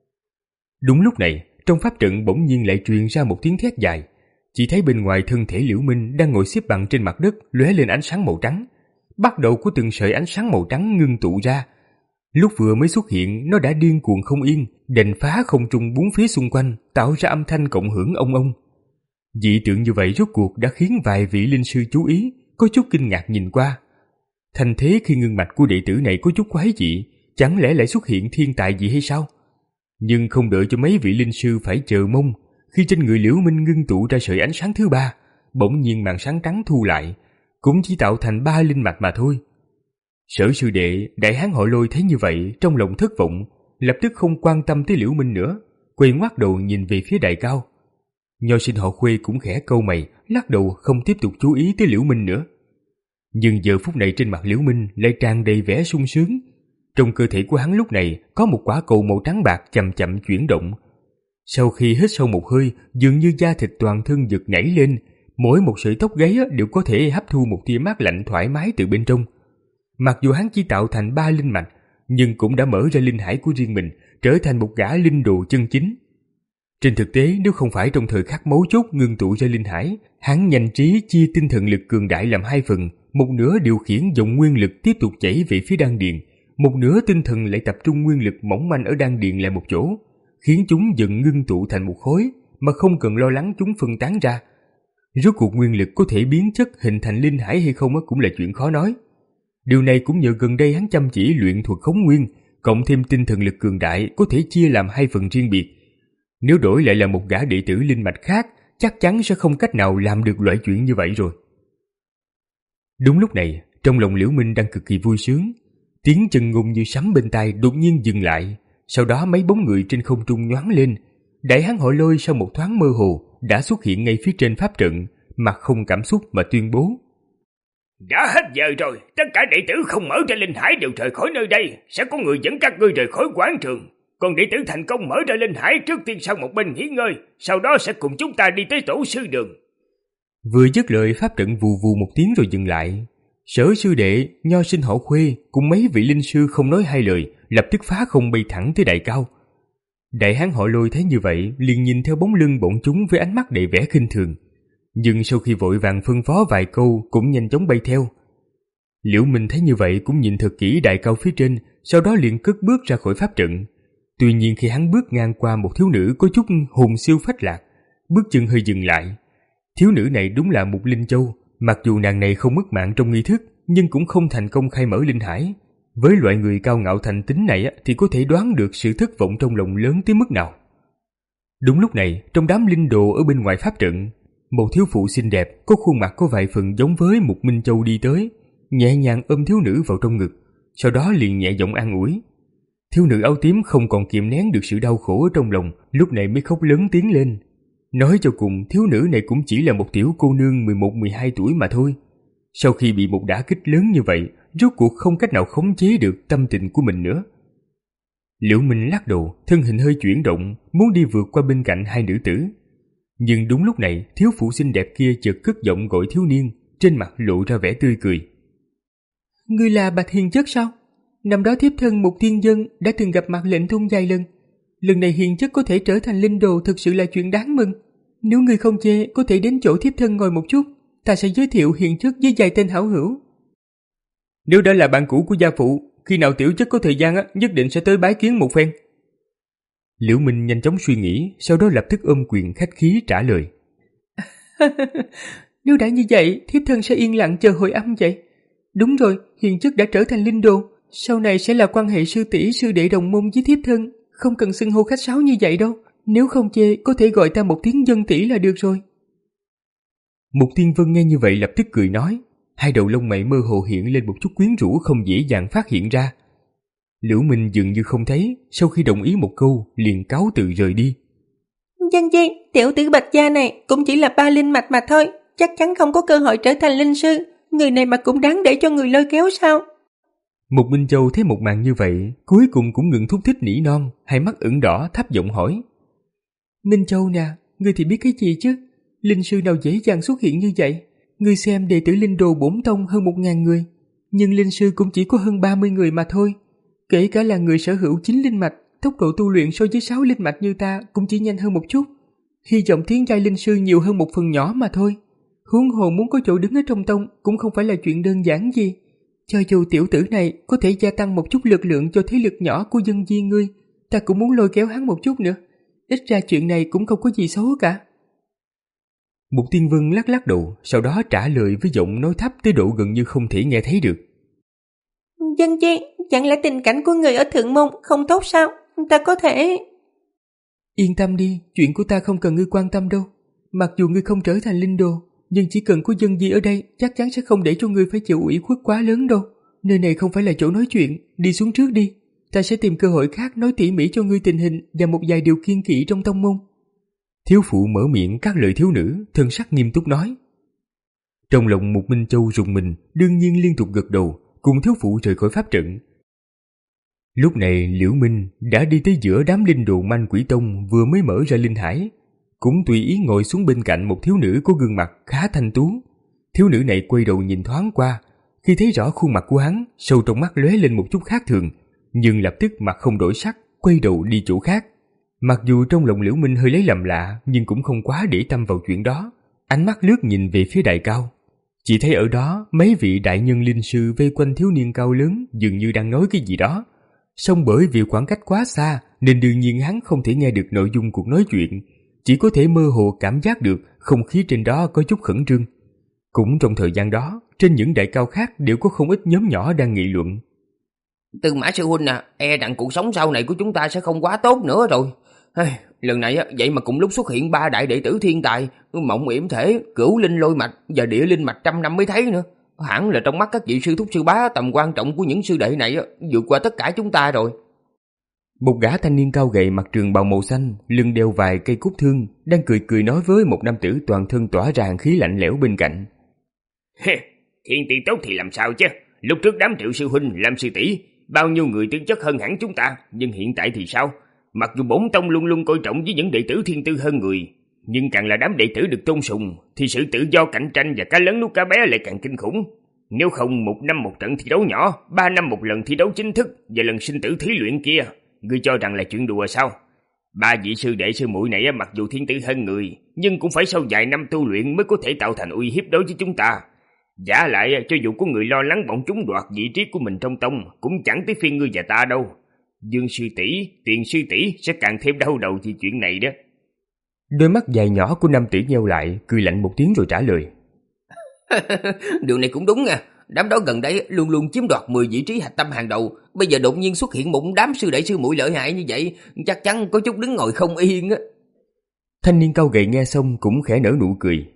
Speaker 2: Đúng lúc này, trong pháp trận bỗng nhiên lại truyền ra một tiếng thét dài. Chỉ thấy bên ngoài thân thể Liễu Minh đang ngồi xếp bằng trên mặt đất lóe lên ánh sáng màu trắng. Bắt đầu của từng sợi ánh sáng màu trắng ngưng tụ ra. Lúc vừa mới xuất hiện, nó đã điên cuồng không yên, đành phá không trung bốn phía xung quanh, tạo ra âm thanh cộng hưởng ông ông. Dị tượng như vậy rốt cuộc đã khiến vài vị linh sư chú ý, có chút kinh ngạc nhìn qua. Thành thế khi ngưng mạch của đệ tử này có chút quái dị, chẳng lẽ lại xuất hiện thiên tài gì hay sao? Nhưng không đợi cho mấy vị linh sư phải chờ mong, khi trên người Liễu Minh ngưng tụ ra sợi ánh sáng thứ ba, bỗng nhiên màn sáng trắng thu lại, cũng chỉ tạo thành ba linh mạch mà thôi. Sở sư đệ, đại hán họ Lôi thấy như vậy, trong lòng thất vọng, lập tức không quan tâm tới Liễu Minh nữa, quay ngoắt đầu nhìn về phía đài cao. Nho sinh họ Khuê cũng khẽ cau mày, lắc đầu không tiếp tục chú ý tới Liễu Minh nữa. Nhưng giờ phút này trên mặt Liễu Minh lại tràn đầy vẻ sung sướng. Trong cơ thể của hắn lúc này có một quả cầu màu trắng bạc chậm chậm chuyển động. Sau khi hít sâu một hơi, dường như da thịt toàn thân giật nhảy lên, mỗi một sợi tóc gáy đều có thể hấp thu một tia mát lạnh thoải mái từ bên trong. Mặc dù hắn chỉ tạo thành ba linh mạch, nhưng cũng đã mở ra linh hải của riêng mình, trở thành một gã linh đồ chân chính. Trên thực tế, nếu không phải trong thời khắc mấu chốt ngưng tụ ra linh hải, hắn nhanh trí chia tinh thần lực cường đại làm hai phần, một nửa điều khiển dòng nguyên lực tiếp tục chảy về phía đan điền, một nửa tinh thần lại tập trung nguyên lực mỏng manh ở đan điền lại một chỗ, khiến chúng dần ngưng tụ thành một khối mà không cần lo lắng chúng phân tán ra. Rốt cuộc nguyên lực có thể biến chất hình thành linh hải hay không cũng là chuyện khó nói. Điều này cũng nhờ gần đây hắn chăm chỉ luyện thuật khống nguyên, cộng thêm tinh thần lực cường đại có thể chia làm hai phần riêng biệt. Nếu đổi lại là một gã đệ tử linh mạch khác, chắc chắn sẽ không cách nào làm được loại chuyện như vậy rồi. Đúng lúc này, trong lòng Liễu Minh đang cực kỳ vui sướng, tiếng chân ngôn như sấm bên tai đột nhiên dừng lại, sau đó mấy bóng người trên không trung nhoáng lên. Đại hán họ Lôi sau một thoáng mơ hồ đã xuất hiện ngay phía trên pháp trận, mặt không cảm xúc mà tuyên bố:
Speaker 3: Đã hết giờ rồi, tất cả đệ tử không mở ra linh hải đều rời khỏi nơi đây, sẽ có người dẫn các ngươi rời khỏi quảng trường. Còn đệ tử thành công mở ra linh hải trước tiên sang một bên nghỉ ngơi, sau đó sẽ cùng chúng ta đi tới tổ sư đường.
Speaker 2: Vừa dứt lời, pháp trận vù vù một tiếng rồi dừng lại. Sở sư đệ, nho sinh Họ Khuê cùng mấy vị linh sư không nói hai lời, lập tức phá không bay thẳng tới đại cao. Đại hán Họ Lôi thấy như vậy, liền nhìn theo bóng lưng bọn chúng với ánh mắt đầy vẻ khinh thường. Nhưng sau khi vội vàng phân phó vài câu cũng nhanh chóng bay theo. Liễu Minh thấy như vậy cũng nhìn thật kỹ đại cao phía trên, sau đó liền cất bước ra khỏi pháp trận. Tuy nhiên khi hắn bước ngang qua một thiếu nữ có chút hồn siêu phách lạc, bước chân hơi dừng lại. Thiếu nữ này đúng là Mục Linh Châu, mặc dù nàng này không mất mạng trong nghi thức, nhưng cũng không thành công khai mở linh hải. Với loại người cao ngạo thành tính này thì có thể đoán được sự thất vọng trong lòng lớn tới mức nào. Đúng lúc này, trong đám linh đồ ở bên ngoài pháp trận, một thiếu phụ xinh đẹp có khuôn mặt có vài phần giống với Mục Minh Châu đi tới, nhẹ nhàng ôm thiếu nữ vào trong ngực, sau đó liền nhẹ giọng an ủi. Thiếu nữ áo tím không còn kiềm nén được sự đau khổ ở trong lòng, lúc này mới khóc lớn tiếng lên. Nói cho cùng, thiếu nữ này cũng chỉ là một tiểu cô nương mười một mười hai tuổi mà thôi. Sau khi bị một đả kích lớn như vậy, rốt cuộc không cách nào khống chế được tâm tình của mình nữa. Liễu Minh lắc đầu, thân hình hơi chuyển động, muốn đi vượt qua bên cạnh hai nữ tử. Nhưng đúng lúc này, thiếu phụ xinh đẹp kia chợt cất giọng gọi thiếu niên, trên mặt lộ ra vẻ tươi cười.
Speaker 4: Ngươi là Bạch Hiền Chất sao? Năm đó thiếp thân một thiên dân đã từng gặp mặt lệnh thôn vài lần. Lần này Hiền Chất có thể trở thành linh đồ thực sự là chuyện đáng mừng. Nếu ngươi không chê, có thể đến chỗ thiếp thân ngồi một chút, ta sẽ giới thiệu Hiền Chất với vài tên hảo hữu.
Speaker 2: Nếu đã là bạn cũ của gia phụ, khi nào tiểu chất có thời gian á, nhất định sẽ tới bái kiến một phen. Liễu Minh nhanh chóng suy nghĩ, sau đó lập tức ôm quyền khách khí trả lời.
Speaker 4: Nếu đã như vậy, thiếp thân sẽ yên lặng chờ hồi âm vậy. Đúng rồi, Hiền Chất đã trở thành linh đồ, sau này sẽ là quan hệ sư tỷ sư đệ đồng môn với thiếp thân, không cần xưng hô khách sáo như vậy đâu. Nếu không chê, có thể gọi ta một tiếng dân tỷ là được rồi.
Speaker 2: Mục Tiên Vân nghe như vậy lập tức cười nói, hai đầu lông mày mơ hồ hiện lên một chút quyến rũ không dễ dàng phát hiện ra. Liễu Minh dường như không thấy, sau khi đồng ý một câu, liền cáo từ rời đi.
Speaker 5: Dân di, tiểu tử Bạch gia này cũng chỉ là ba linh mạch mà thôi, chắc chắn không có cơ hội trở thành linh sư. Người này mà cũng đáng để cho người lôi kéo sao?
Speaker 2: Mục Minh Châu thấy một màn như vậy, cuối cùng cũng ngừng thúc thích nỉ non, hai mắt ửng đỏ thấp giọng hỏi.
Speaker 4: Minh Châu nè, ngươi thì biết cái gì chứ? Linh sư nào dễ dàng xuất hiện như vậy? Ngươi xem đệ tử linh đồ bổn tông hơn một ngàn người, nhưng linh sư cũng chỉ có hơn ba mươi người mà thôi. Kể cả là người sở hữu chín linh mạch, tốc độ tu luyện so với sáu linh mạch như ta cũng chỉ nhanh hơn một chút. Hy vọng tiến giai linh sư nhiều hơn một phần nhỏ mà thôi. Huống hồ muốn có chỗ đứng ở trong tông cũng không phải là chuyện đơn giản gì. Cho dù tiểu tử này có thể gia tăng một chút lực lượng cho thế lực nhỏ của dân di ngươi, ta cũng muốn lôi kéo hắn một chút nữa. Ít ra chuyện này cũng không có gì xấu cả.
Speaker 2: Mục Tiên Vân lắc lắc đầu, sau đó trả lời với giọng nói thấp tới độ gần như không thể nghe thấy được.
Speaker 5: Dân di, chẳng lẽ tình cảnh của người ở Thượng Môn không tốt sao? Ta có thể...
Speaker 4: Yên tâm đi, chuyện của ta không cần ngươi quan tâm đâu. Mặc dù ngươi không trở thành linh đồ, nhưng chỉ cần có dân di ở đây, chắc chắn sẽ không để cho ngươi phải chịu ủy khuất quá lớn đâu. Nơi này không phải là chỗ nói chuyện, đi xuống trước đi. Ta sẽ tìm cơ hội khác nói tỉ mỉ cho ngươi tình hình và một vài điều kiêng kỵ trong tông môn.
Speaker 2: Thiếu phụ mở miệng cắt lời thiếu nữ, thân sắc nghiêm túc nói. Trong lòng Mục Minh Châu rùng mình, đương nhiên liên tục gật đầu, cùng thiếu phụ rời khỏi pháp trận. Lúc này Liễu Minh đã đi tới giữa đám linh đồ Manh Quỷ Tông vừa mới mở ra linh hải, cũng tùy ý ngồi xuống bên cạnh một thiếu nữ có gương mặt khá thanh tú. Thiếu nữ này quay đầu nhìn thoáng qua, khi thấy rõ khuôn mặt của hắn, sâu trong mắt lóe lên một chút khác thường, nhưng lập tức mặt không đổi sắc, quay đầu đi chỗ khác. Mặc dù trong lòng Liễu Minh hơi lấy làm lạ, nhưng cũng không quá để tâm vào chuyện đó. Ánh mắt lướt nhìn về phía đại cao, chỉ thấy ở đó mấy vị đại nhân linh sư vây quanh thiếu niên cao lớn, dường như đang nói cái gì đó. Song bởi vì khoảng cách quá xa nên đương nhiên hắn không thể nghe được nội dung cuộc nói chuyện, chỉ có thể mơ hồ cảm giác được không khí trên đó có chút khẩn trương. Cũng trong thời gian đó, trên những đại cao khác đều có không ít nhóm nhỏ đang nghị luận.
Speaker 6: Tư Mã sư huynh à, e rằng cuộc sống sau này của chúng ta sẽ không quá tốt nữa rồi. Hey, lần này vậy mà cùng lúc xuất hiện ba đại đệ tử thiên tài, Mộng Yểm Thể, Cửu Linh Lôi Mạch và Địa Linh Mạch trăm năm mới thấy nữa. Hẳn là trong mắt các vị sư thúc sư bá, tầm quan trọng của những sư đệ này vượt qua tất cả chúng ta rồi.
Speaker 2: Một gã thanh niên cao gầy mặc trường bào màu xanh, lưng đeo vài cây cúc thương, đang cười cười nói với một nam tử toàn thân tỏa ra hàn khí lạnh lẽo bên cạnh.
Speaker 3: Thiên tư tốt thì làm sao chứ? Lúc trước đám Triệu sư huynh, Lam sư tỷ, bao nhiêu người tư chất hơn hẳn chúng ta, nhưng hiện tại thì sao? Mặc dù bổn tông luôn luôn coi trọng với những đệ tử thiên tư hơn người, nhưng càng là đám đệ tử được tôn sùng thì sự tự do cạnh tranh và cá lớn nuốt cá bé lại càng kinh khủng. Nếu không một năm một trận thi đấu nhỏ, ba năm một lần thi đấu chính thức và lần sinh tử thí luyện kia, ngươi cho rằng là chuyện đùa sao? Ba vị sư đệ sư muội này mặc dù thiên tư hơn người, nhưng cũng phải sau vài năm tu luyện mới có thể tạo thành uy hiếp đối với chúng ta. Giả lại cho dù có người lo lắng bọn chúng đoạt vị trí của mình trong tông, cũng chẳng tới phiên ngươi và ta đâu. Dương sư tỷ, Tuyền sư tỷ sẽ càng thêm đau đầu vì chuyện này đó.
Speaker 2: Đôi mắt dài nhỏ của nam tử nheo lại, cười lạnh một tiếng rồi trả lời.
Speaker 6: Điều này cũng đúng nha. Đám đó gần đây luôn luôn chiếm đoạt mười vị trí hạch tâm hàng đầu. Bây giờ đột nhiên xuất hiện một đám sư đệ sư muội lợi hại như vậy, chắc chắn có chút đứng ngồi không yên á.
Speaker 2: Thanh niên cao gầy nghe xong cũng khẽ nở nụ cười.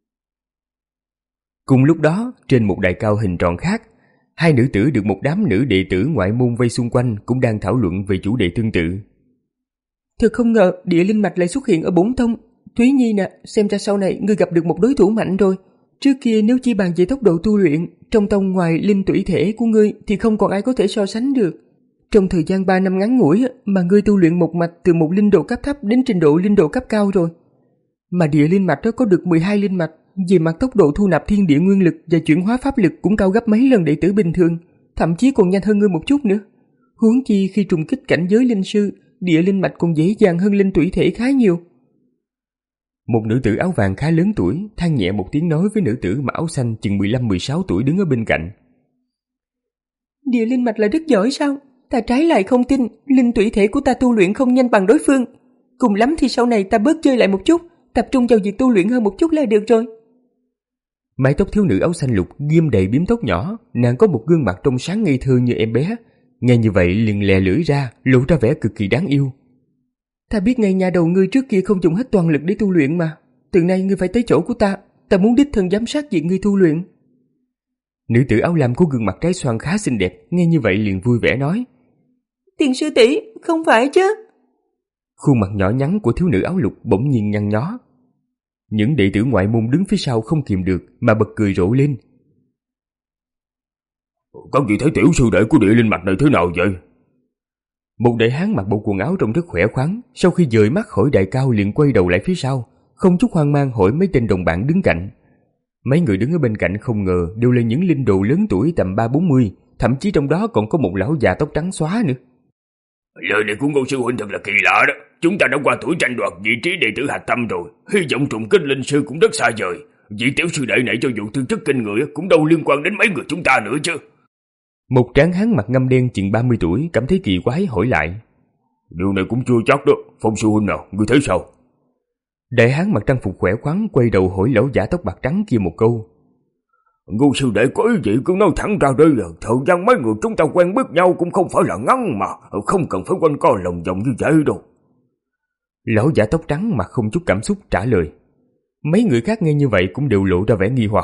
Speaker 2: Cùng lúc đó, trên một đài cao hình tròn khác, hai nữ tử được một đám nữ đệ tử ngoại môn vây xung quanh cũng đang thảo luận về chủ đề tương tự.
Speaker 4: Thật không ngờ địa linh mạch lại xuất hiện ở bổn tông. Thúy Nhi nè, xem ra sau này ngươi gặp được một đối thủ mạnh rồi. Trước kia nếu chỉ bàn về tốc độ tu luyện, trong tông ngoài linh tủy thể của ngươi thì không còn ai có thể so sánh được. Trong thời gian ba năm ngắn ngủi mà ngươi tu luyện một mạch từ một linh độ cấp thấp đến trình độ linh độ cấp cao rồi. Mà địa linh mạch đó có được mười hai linh mạch, về mặt tốc độ thu nạp thiên địa nguyên lực và chuyển hóa pháp lực cũng cao gấp mấy lần đệ tử bình thường, thậm chí còn nhanh hơn ngươi một chút nữa. Huống chi khi trùng kích cảnh giới linh sư, địa linh mạch còn dễ dàng hơn linh tủy thể khá nhiều.
Speaker 2: Một nữ tử áo vàng khá lớn tuổi than nhẹ một tiếng nói với nữ tử mặc áo xanh chừng mười lăm mười sáu tuổi đứng ở bên cạnh.
Speaker 4: Địa linh mạch là rất giỏi sao? Ta trái lại không tin, linh tủy thể của ta tu luyện không nhanh bằng đối phương. Cùng lắm thì sau này ta bớt chơi lại một chút, tập trung vào việc tu luyện hơn một chút là được rồi.
Speaker 2: Mái tóc thiếu nữ áo xanh lục ghim đầy bím tóc nhỏ, nàng có một gương mặt trong sáng ngây thơ như em bé. Nghe như vậy liền lè lưỡi ra, lộ ra vẻ cực kỳ đáng yêu.
Speaker 4: Ta biết ngay nhà đầu ngươi trước kia không dùng hết toàn lực để tu luyện mà. Từ nay ngươi phải tới chỗ của ta, ta muốn đích thân giám sát việc ngươi tu luyện.
Speaker 2: Nữ tử áo lam có gương mặt trái xoan khá xinh đẹp, nghe như vậy liền vui vẻ nói.
Speaker 5: Tiền sư tỷ, không phải chứ?
Speaker 2: Khuôn mặt nhỏ nhắn của thiếu nữ áo lục bỗng nhiên nhăn nhó. Những đệ tử ngoại môn đứng phía sau không kìm được mà bật cười rộ lên.
Speaker 3: Các vị thấy tiểu sư đệ của địa linh mạch này thế nào vậy?
Speaker 2: Một đại hán mặc bộ quần áo trông rất khỏe khoắn, sau khi dời mắt khỏi đài cao liền quay đầu lại phía sau, không chút hoang mang hỏi mấy tên đồng bạn đứng cạnh. Mấy người đứng ở bên cạnh không ngờ đều là những linh đồ lớn tuổi tầm ba bốn mươi, thậm chí trong đó còn có một lão già tóc trắng xóa nữa.
Speaker 3: Lời này của Ngô sư huynh thật là kỳ lạ đó. Chúng ta đã qua tuổi tranh đoạt vị trí đệ tử hạch tâm rồi, hy vọng trùng kích linh sư cũng rất xa vời. Vị tiểu sư đệ này cho dù tư chất kinh người cũng đâu liên quan đến mấy người chúng ta nữa chứ.
Speaker 2: Một tráng hán mặt ngăm đen chừng ba mươi tuổi cảm thấy kỳ quái hỏi lại.
Speaker 3: Điều này cũng chưa chắc đó, Phong sư huynh nào, ngươi thấy sao?
Speaker 2: Đại hán mặc trang phục khỏe khoắn quay đầu hỏi lão giả tóc bạc trắng kia một câu.
Speaker 3: Ngô sư đệ có ý gì cứ nói thẳng ra đây, thời gian mấy người chúng ta quen biết nhau cũng không phải là ngắn mà, không cần phải quanh co lòng vòng như vậy đâu.
Speaker 2: Lão giả tóc trắng mặt không chút cảm xúc trả lời. Mấy người khác nghe như vậy cũng đều lộ ra vẻ nghi hoặc.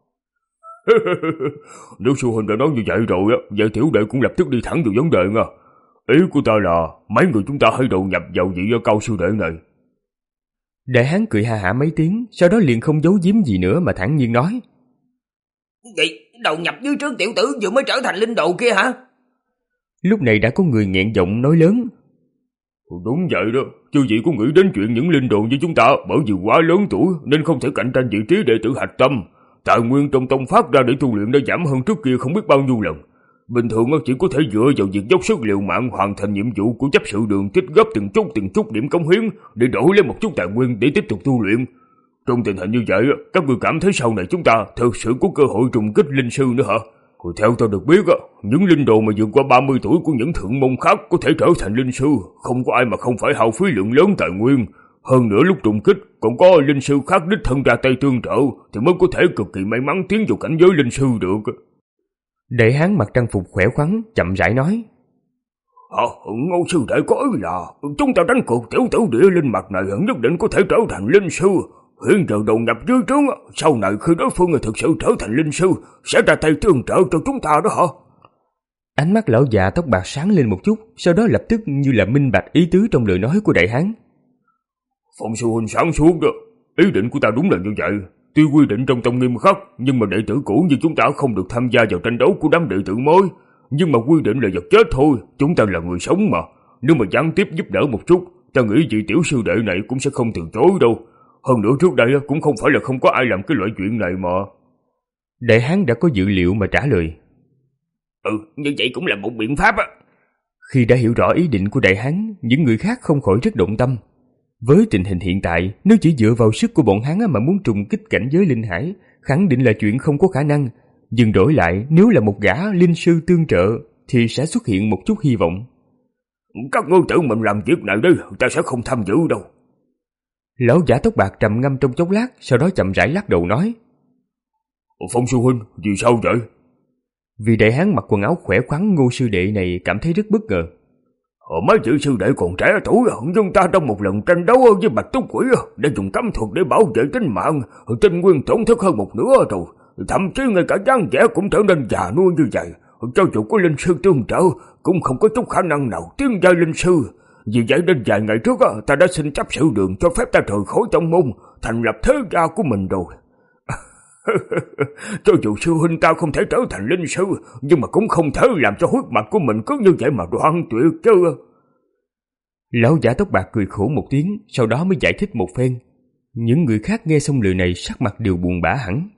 Speaker 3: Nếu sư huynh đã nói như vậy rồi, vậy tiểu đệ cũng lập tức đi thẳng vào vấn đề nha. Ý của ta là mấy người chúng ta hãy đầu nhập vào vị cao sư đệ này.
Speaker 2: Đại hán cười ha hả mấy tiếng, sau đó liền không giấu giếm gì nữa mà thản nhiên nói.
Speaker 6: Vậy đầu nhập dưới trướng tiểu tử vừa mới trở thành linh đồ kia hả?
Speaker 2: Lúc này đã có người nghẹn giọng nói lớn.
Speaker 3: Đúng vậy đó, chứ gì có nghĩ đến chuyện những linh đồ như chúng ta bởi vì quá lớn tuổi nên không thể cạnh tranh vị trí đệ tử hạch tâm. Tài nguyên trong tông phát ra để tu luyện đã giảm hơn trước kia không biết bao nhiêu lần. Bình thường chỉ có thể dựa vào việc dốc sức liều mạng hoàn thành nhiệm vụ của chấp sự đường, tích góp từng chút từng chút điểm cống hiến để đổi lấy một chút tài nguyên để tiếp tục tu luyện. Trong tình hình như vậy, các người cảm thấy sau này chúng ta thực sự có cơ hội trùng kích linh sư nữa hả? Theo tôi được biết, những linh đồ mà vượt qua ba mươi tuổi của những thượng môn khác có thể trở thành linh sư, không có ai mà không phải hao phí lượng lớn tài nguyên. Hơn nữa lúc trùng kích còn có linh sư khác đích thân ra tay tương trợ thì mới có thể cực kỳ may mắn tiến vào cảnh giới linh sư được.
Speaker 2: Đại hán mặc trang phục khỏe khoắn chậm rãi nói.
Speaker 3: À, Ngô sư đệ có ý là chúng ta đánh cược tiểu tử địa linh mạch này nhất định có thể trở thành linh sư. Hiện giờ đầu nhập dưới trướng, sau này khi đối phương thực sự trở thành linh sư sẽ ra tay tương trợ cho chúng ta đó hả?
Speaker 2: Ánh mắt lão già tóc bạc sáng lên một chút, sau đó lập tức như là minh bạch ý tứ trong lời nói của đại hán.
Speaker 3: Phong sư huynh sáng suốt đó, ý định của ta đúng là như vậy. Tuy quy định trong tông nghiêm khắc, nhưng mà đệ tử cũ như chúng ta không được tham gia vào tranh đấu của đám đệ tử mới. Nhưng mà quy định là vật chết thôi, chúng ta là người sống mà. Nếu mà gián tiếp giúp đỡ một chút, ta nghĩ vị tiểu sư đệ này cũng sẽ không từ chối đâu. Hơn nữa trước đây cũng không phải là không có ai làm cái loại chuyện này mà.
Speaker 2: Đại hán đã có dự liệu mà trả lời.
Speaker 3: Ừ, như vậy cũng là một biện pháp á.
Speaker 2: Khi đã hiểu rõ ý định của đại hán, những người khác không khỏi rất động tâm. Với tình hình hiện tại, nếu chỉ dựa vào sức của bọn hắn mà muốn trùng kích cảnh giới linh hải, khẳng định là chuyện không có khả năng. Nhưng đổi lại, nếu là một gã linh sư tương trợ, thì sẽ xuất hiện một chút hy vọng.
Speaker 3: Các ngươi tự mình làm việc này đi, ta sẽ không tham dự đâu.
Speaker 2: Lão giả tóc bạc trầm ngâm trong chốc lát, sau đó chậm rãi lắc đầu nói.
Speaker 3: Phong sư huynh, vì sao vậy?
Speaker 2: Vì đại hán mặc quần áo khỏe khoắn Ngô sư đệ này cảm thấy rất bất ngờ.
Speaker 3: Ờ, mấy vị sư đệ còn trẻ tuổi, nhưng ta trong một lần tranh đấu với Bạch Túc Quỷ đã dùng cấm thuật để bảo vệ tính mạng, tinh nguyên tổn thất hơn một nửa rồi. Thậm chí ngay cả dáng vẻ cũng trở nên già nua như vậy. Cho dù có linh sư tương trợ, cũng không có chút khả năng nào tiến giai linh sư. Vì vậy đến vài ngày trước ta đã xin chấp sự đường cho phép ta rời khỏi tông môn, thành lập thế gia của mình rồi. Cho dù sư huynh ta không thể trở thành linh sư, nhưng mà cũng không thể làm cho huyết mạch của mình cứ như vậy mà đoạn tuyệt chứ.
Speaker 2: Lão giả tóc bạc cười khổ một tiếng, sau đó mới giải thích một phen. Những người khác nghe xong lời này sắc mặt đều buồn bã hẳn.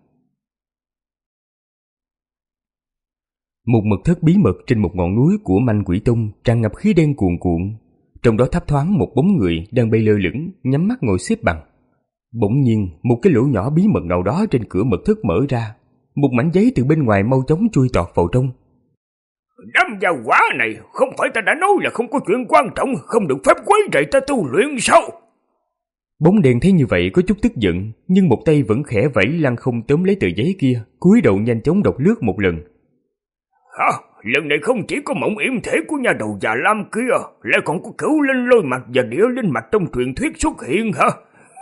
Speaker 2: Một mật thất bí mật trên một ngọn núi của Manh Quỷ Tông tràn ngập khí đen cuồn cuộn, trong đó thấp thoáng một bóng người đang bay lơ lửng, nhắm mắt ngồi xếp bằng. Bỗng nhiên, một cái lỗ nhỏ bí mật nào đó trên cửa mật thất mở ra, một mảnh giấy từ bên ngoài mau chóng chui tọt vào trong.
Speaker 3: Đám gia hỏa này, không phải ta đã nói là không có chuyện quan trọng, không được phép quấy rầy ta tu luyện sao?
Speaker 2: Bóng đèn thấy như vậy có chút tức giận, nhưng một tay vẫn khẽ vẫy lăng không tóm lấy tờ giấy kia, cúi đầu nhanh chóng đọc lướt một lần.
Speaker 3: Hả? Lần này không chỉ có mộng yểm thể của nhà đầu già lam kia, lại còn có cửu linh lôi mạch và địa linh mạch trong truyền thuyết xuất hiện hả?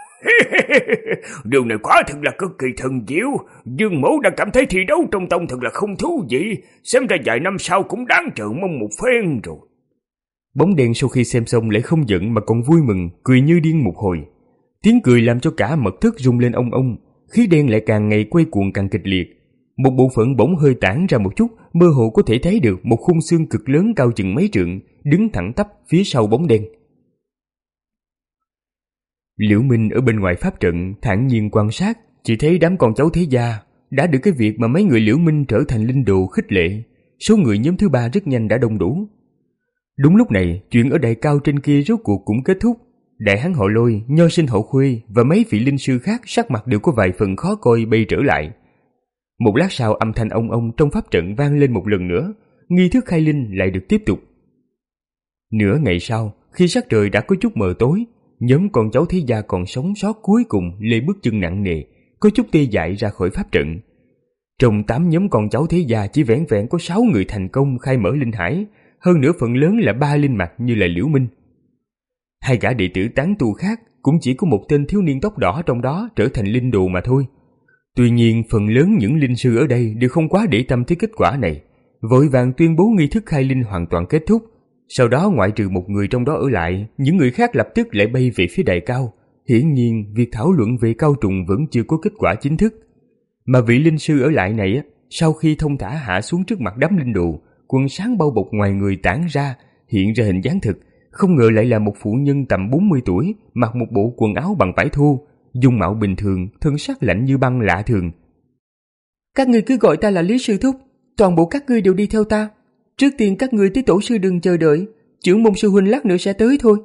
Speaker 3: Điều này quả thực là cực kỳ thần diệu. Dương mẫu đã cảm thấy thi đấu trong tông thật là không thú vị, xem ra vài năm sau cũng đáng chờ mong một phen rồi.
Speaker 2: Bóng đèn sau khi xem xong lại không giận mà còn vui mừng, cười như điên một hồi. Tiếng cười làm cho cả mật thất rung lên ong ong, khí đen lại càng ngày quay cuồng càng kịch liệt. Một bộ phận bỗng hơi tản ra một chút, mơ hồ có thể thấy được một khung xương cực lớn cao chừng mấy trượng, đứng thẳng tắp phía sau bóng đen. Liễu Minh ở bên ngoài pháp trận thản nhiên quan sát, chỉ thấy đám con cháu thế gia đã được cái việc mà mấy người Liễu Minh trở thành linh đồ khích lệ. Số người nhóm thứ ba rất nhanh đã đông đủ. Đúng lúc này, chuyện ở đại cao trên kia rốt cuộc cũng kết thúc. Đại hán họ Lôi, Nho sinh họ Khuê và mấy vị linh sư khác sắc mặt đều có vài phần khó coi bay trở lại. Một lát sau, âm thanh ông ông trong pháp trận vang lên một lần nữa, nghi thức khai linh lại được tiếp tục. Nửa ngày sau, khi sắc trời đã có chút mờ tối, nhóm con cháu thế gia còn sống sót cuối cùng lê bước chân nặng nề, có chút tê dại ra khỏi pháp trận. Trong tám nhóm con cháu thế gia chỉ vẻn vẹn có sáu người thành công khai mở linh hải, hơn nữa phần lớn là ba linh mạch như là Liễu Minh. Hai gã đệ tử tán tu khác cũng chỉ có một tên thiếu niên tóc đỏ trong đó trở thành linh đồ mà thôi. Tuy nhiên, phần lớn những linh sư ở đây đều không quá để tâm tới kết quả này, vội vàng tuyên bố nghi thức khai linh hoàn toàn kết thúc. Sau đó ngoại trừ một người trong đó ở lại, những người khác lập tức lại bay về phía đại cao. Hiển nhiên, việc thảo luận về cao trùng vẫn chưa có kết quả chính thức. Mà vị linh sư ở lại này, sau khi thông thả hạ xuống trước mặt đám linh đồ, quần sáng bao bọc ngoài người tản ra, hiện ra hình dáng thực, không ngờ lại là một phụ nhân tầm bốn mươi tuổi, mặc một bộ quần áo bằng vải thô, dung mạo bình thường, thân sắc lạnh như băng lạ thường.
Speaker 4: Các ngươi cứ gọi ta là Lý sư thúc, toàn bộ các ngươi đều đi theo ta. Trước tiên các ngươi tới tổ sư đừng chờ đợi, trưởng môn sư huynh lát nữa sẽ tới thôi.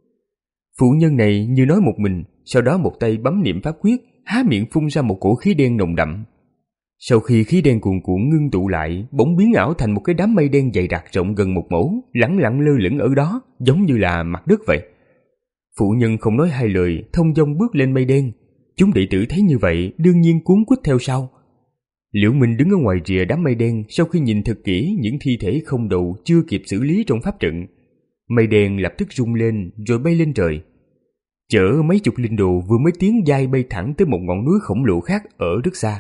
Speaker 2: Phụ nhân này như nói một mình, sau đó một tay bấm niệm pháp quyết, há miệng phun ra một cổ khí đen nồng đậm. Sau khi khí đen cuồn cuộn ngưng tụ lại, bỗng biến ảo thành một cái đám mây đen dày đặc rộng gần một mẫu, lẳng lặng lơ lửng ở đó, giống như là mặt đất vậy. Phụ nhân không nói hai lời, thông dong bước lên mây đen. Chúng đệ tử thấy như vậy, đương nhiên cuốn quýt theo sau. Liễu Minh đứng ở ngoài rìa đám mây đen, sau khi nhìn thật kỹ những thi thể không đầu chưa kịp xử lý trong pháp trận. Mây đen lập tức rung lên rồi bay lên trời. Chở mấy chục linh đồ vừa mới tiến giai bay thẳng tới một ngọn núi khổng lồ khác ở rất xa.